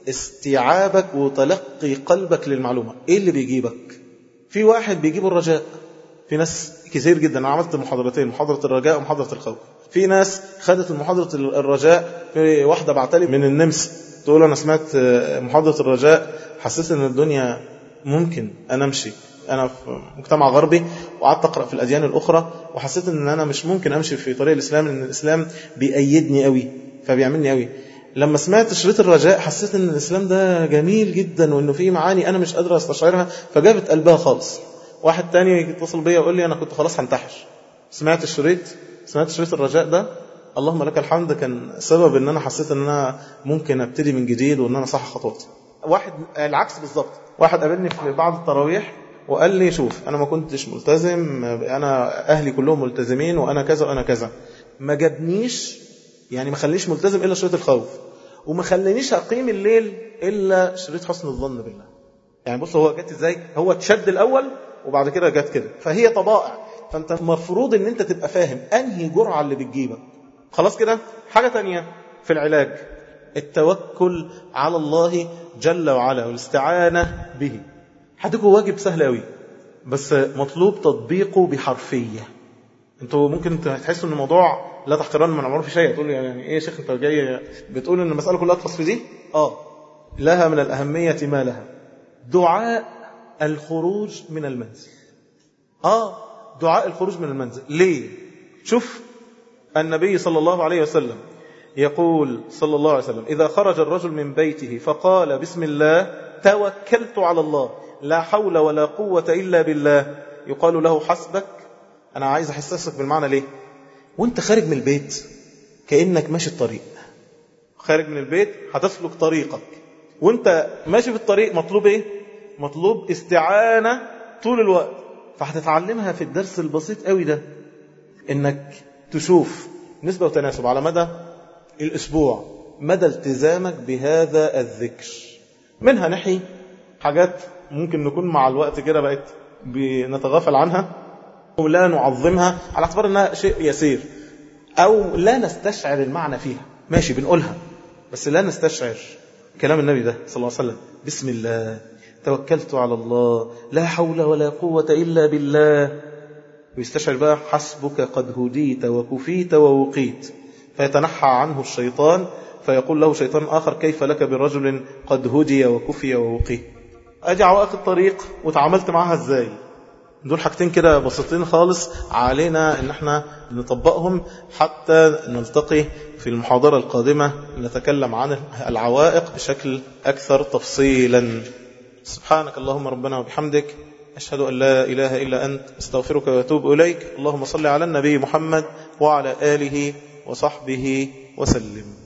استيعابك وتلقي قلبك للمعلومة. إيه اللي بيجيبك؟ في واحد بيجيب الرجاء، في ناس كثير جدا. أنا عملت محاضرتين، محاضرة الرجاء ومحاضرة الخوف. في ناس خدت محاضرة الرجاء، في واحدة بعتلي من النمس تقول أنا سمعت محاضرة الرجاء حسيت أن الدنيا ممكن أنا أمشي، أنا في مجتمع غربي وقعدت أقرأ في الأديان الأخرى وحسيت أن أنا مش ممكن أمشي في طريق الإسلام، لأن الإسلام بيأيدني قوي فبيعملني قوي. لما سمعت شريط الرجاء حسيت أن الإسلام ده جميل جدا وأنه فيه معاني أنا مش قادرة أستشعرها، فجابت قلبها خالص. واحد تاني يتصل بيا ويقول لي أنا كنت خلاص هنتحر، سمعت الشريط سمعت شريط الرجاء ده، اللهم لك الحمد، كان سبب أن أنا حسيت أن أنا ممكن أبتدي من جديد وأن أنا صح خطوتي. واحد العكس بالضبط، واحد قابلني في بعض التراويح وقال لي شوف أنا ما كنتش ملتزم، أنا أهلي كلهم ملتزمين وأنا كذا وأنا كذا، ما جابنيش يعني ما خلينيش ملتزم إلا شريط الخوف، وما خلينيش أقيم الليل إلا شريط حسن الظن بالله. يعني بص هو جت إزاي، هو تشد الأول وبعد كده جت كده، فهي طبائع. فأنت مفروض أن أنت تبقى فاهم أنهي جرعة اللي بتجيبك. خلاص كده. حاجة تانية في العلاج، التوكل على الله جل وعلا والاستعانة به. هتكون واجب سهل قوي، بس مطلوب تطبيقه بحرفية. انتوا ممكن تحسوا ان الموضوع لا تحقرن من عمره في شيء، تقول يعني ايه يا شيخ انت جاي بتقول ان المسألة كلها تخص في دي؟ اه لها من الأهمية ما لها. دعاء الخروج من المنزل. اه دعاء الخروج من المنزل. ليه؟ شوف النبي صلى الله عليه وسلم يقول صلى الله عليه وسلم إذا خرج الرجل من بيته فقال بسم الله توكلت على الله لا حول ولا قوة إلا بالله، يقال له حسبك. أنا عايز أحسسك بالمعنى. ليه؟ وانت خارج من البيت كأنك ماشي الطريق، خارج من البيت هتسلك طريقك، وانت ماشي في الطريق مطلوب ايه؟ مطلوب استعانة طول الوقت. فهتتعلمها في الدرس البسيط قوي ده، انك تشوف نسبة وتناسب على مدى الأسبوع، مدى التزامك بهذا الذكر. منها نحي حاجات ممكن نكون مع الوقت كده بقت بنتغافل عنها ولا نعظمها على اعتبار انها شيء يسير، او لا نستشعر المعنى فيها. ماشي بنقولها بس لا نستشعر كلام النبي ده صلى الله عليه وسلم، بسم الله توكلت على الله لا حول ولا قوة إلا بالله. ويستشعر بقى حسبك قد هديت وكفيت ووقيت، فيتنحى عنه الشيطان فيقول له شيطان آخر كيف لك برجل قد هدي وكفي ووقي. أجي عوائق الطريق وتعاملت معها ازاي؟ دول حاجتين كده بسيطين خالص علينا ان احنا نطبقهم حتى نلتقي في المحاضرة القادمة نتكلم عن العوائق بشكل أكثر تفصيلا. سبحانك اللهم ربنا وبحمدك، أشهد أن لا إله إلا أنت، استغفرك وأتوب إليك. اللهم صل على النبي محمد وعلى آله وصحبه وسلم.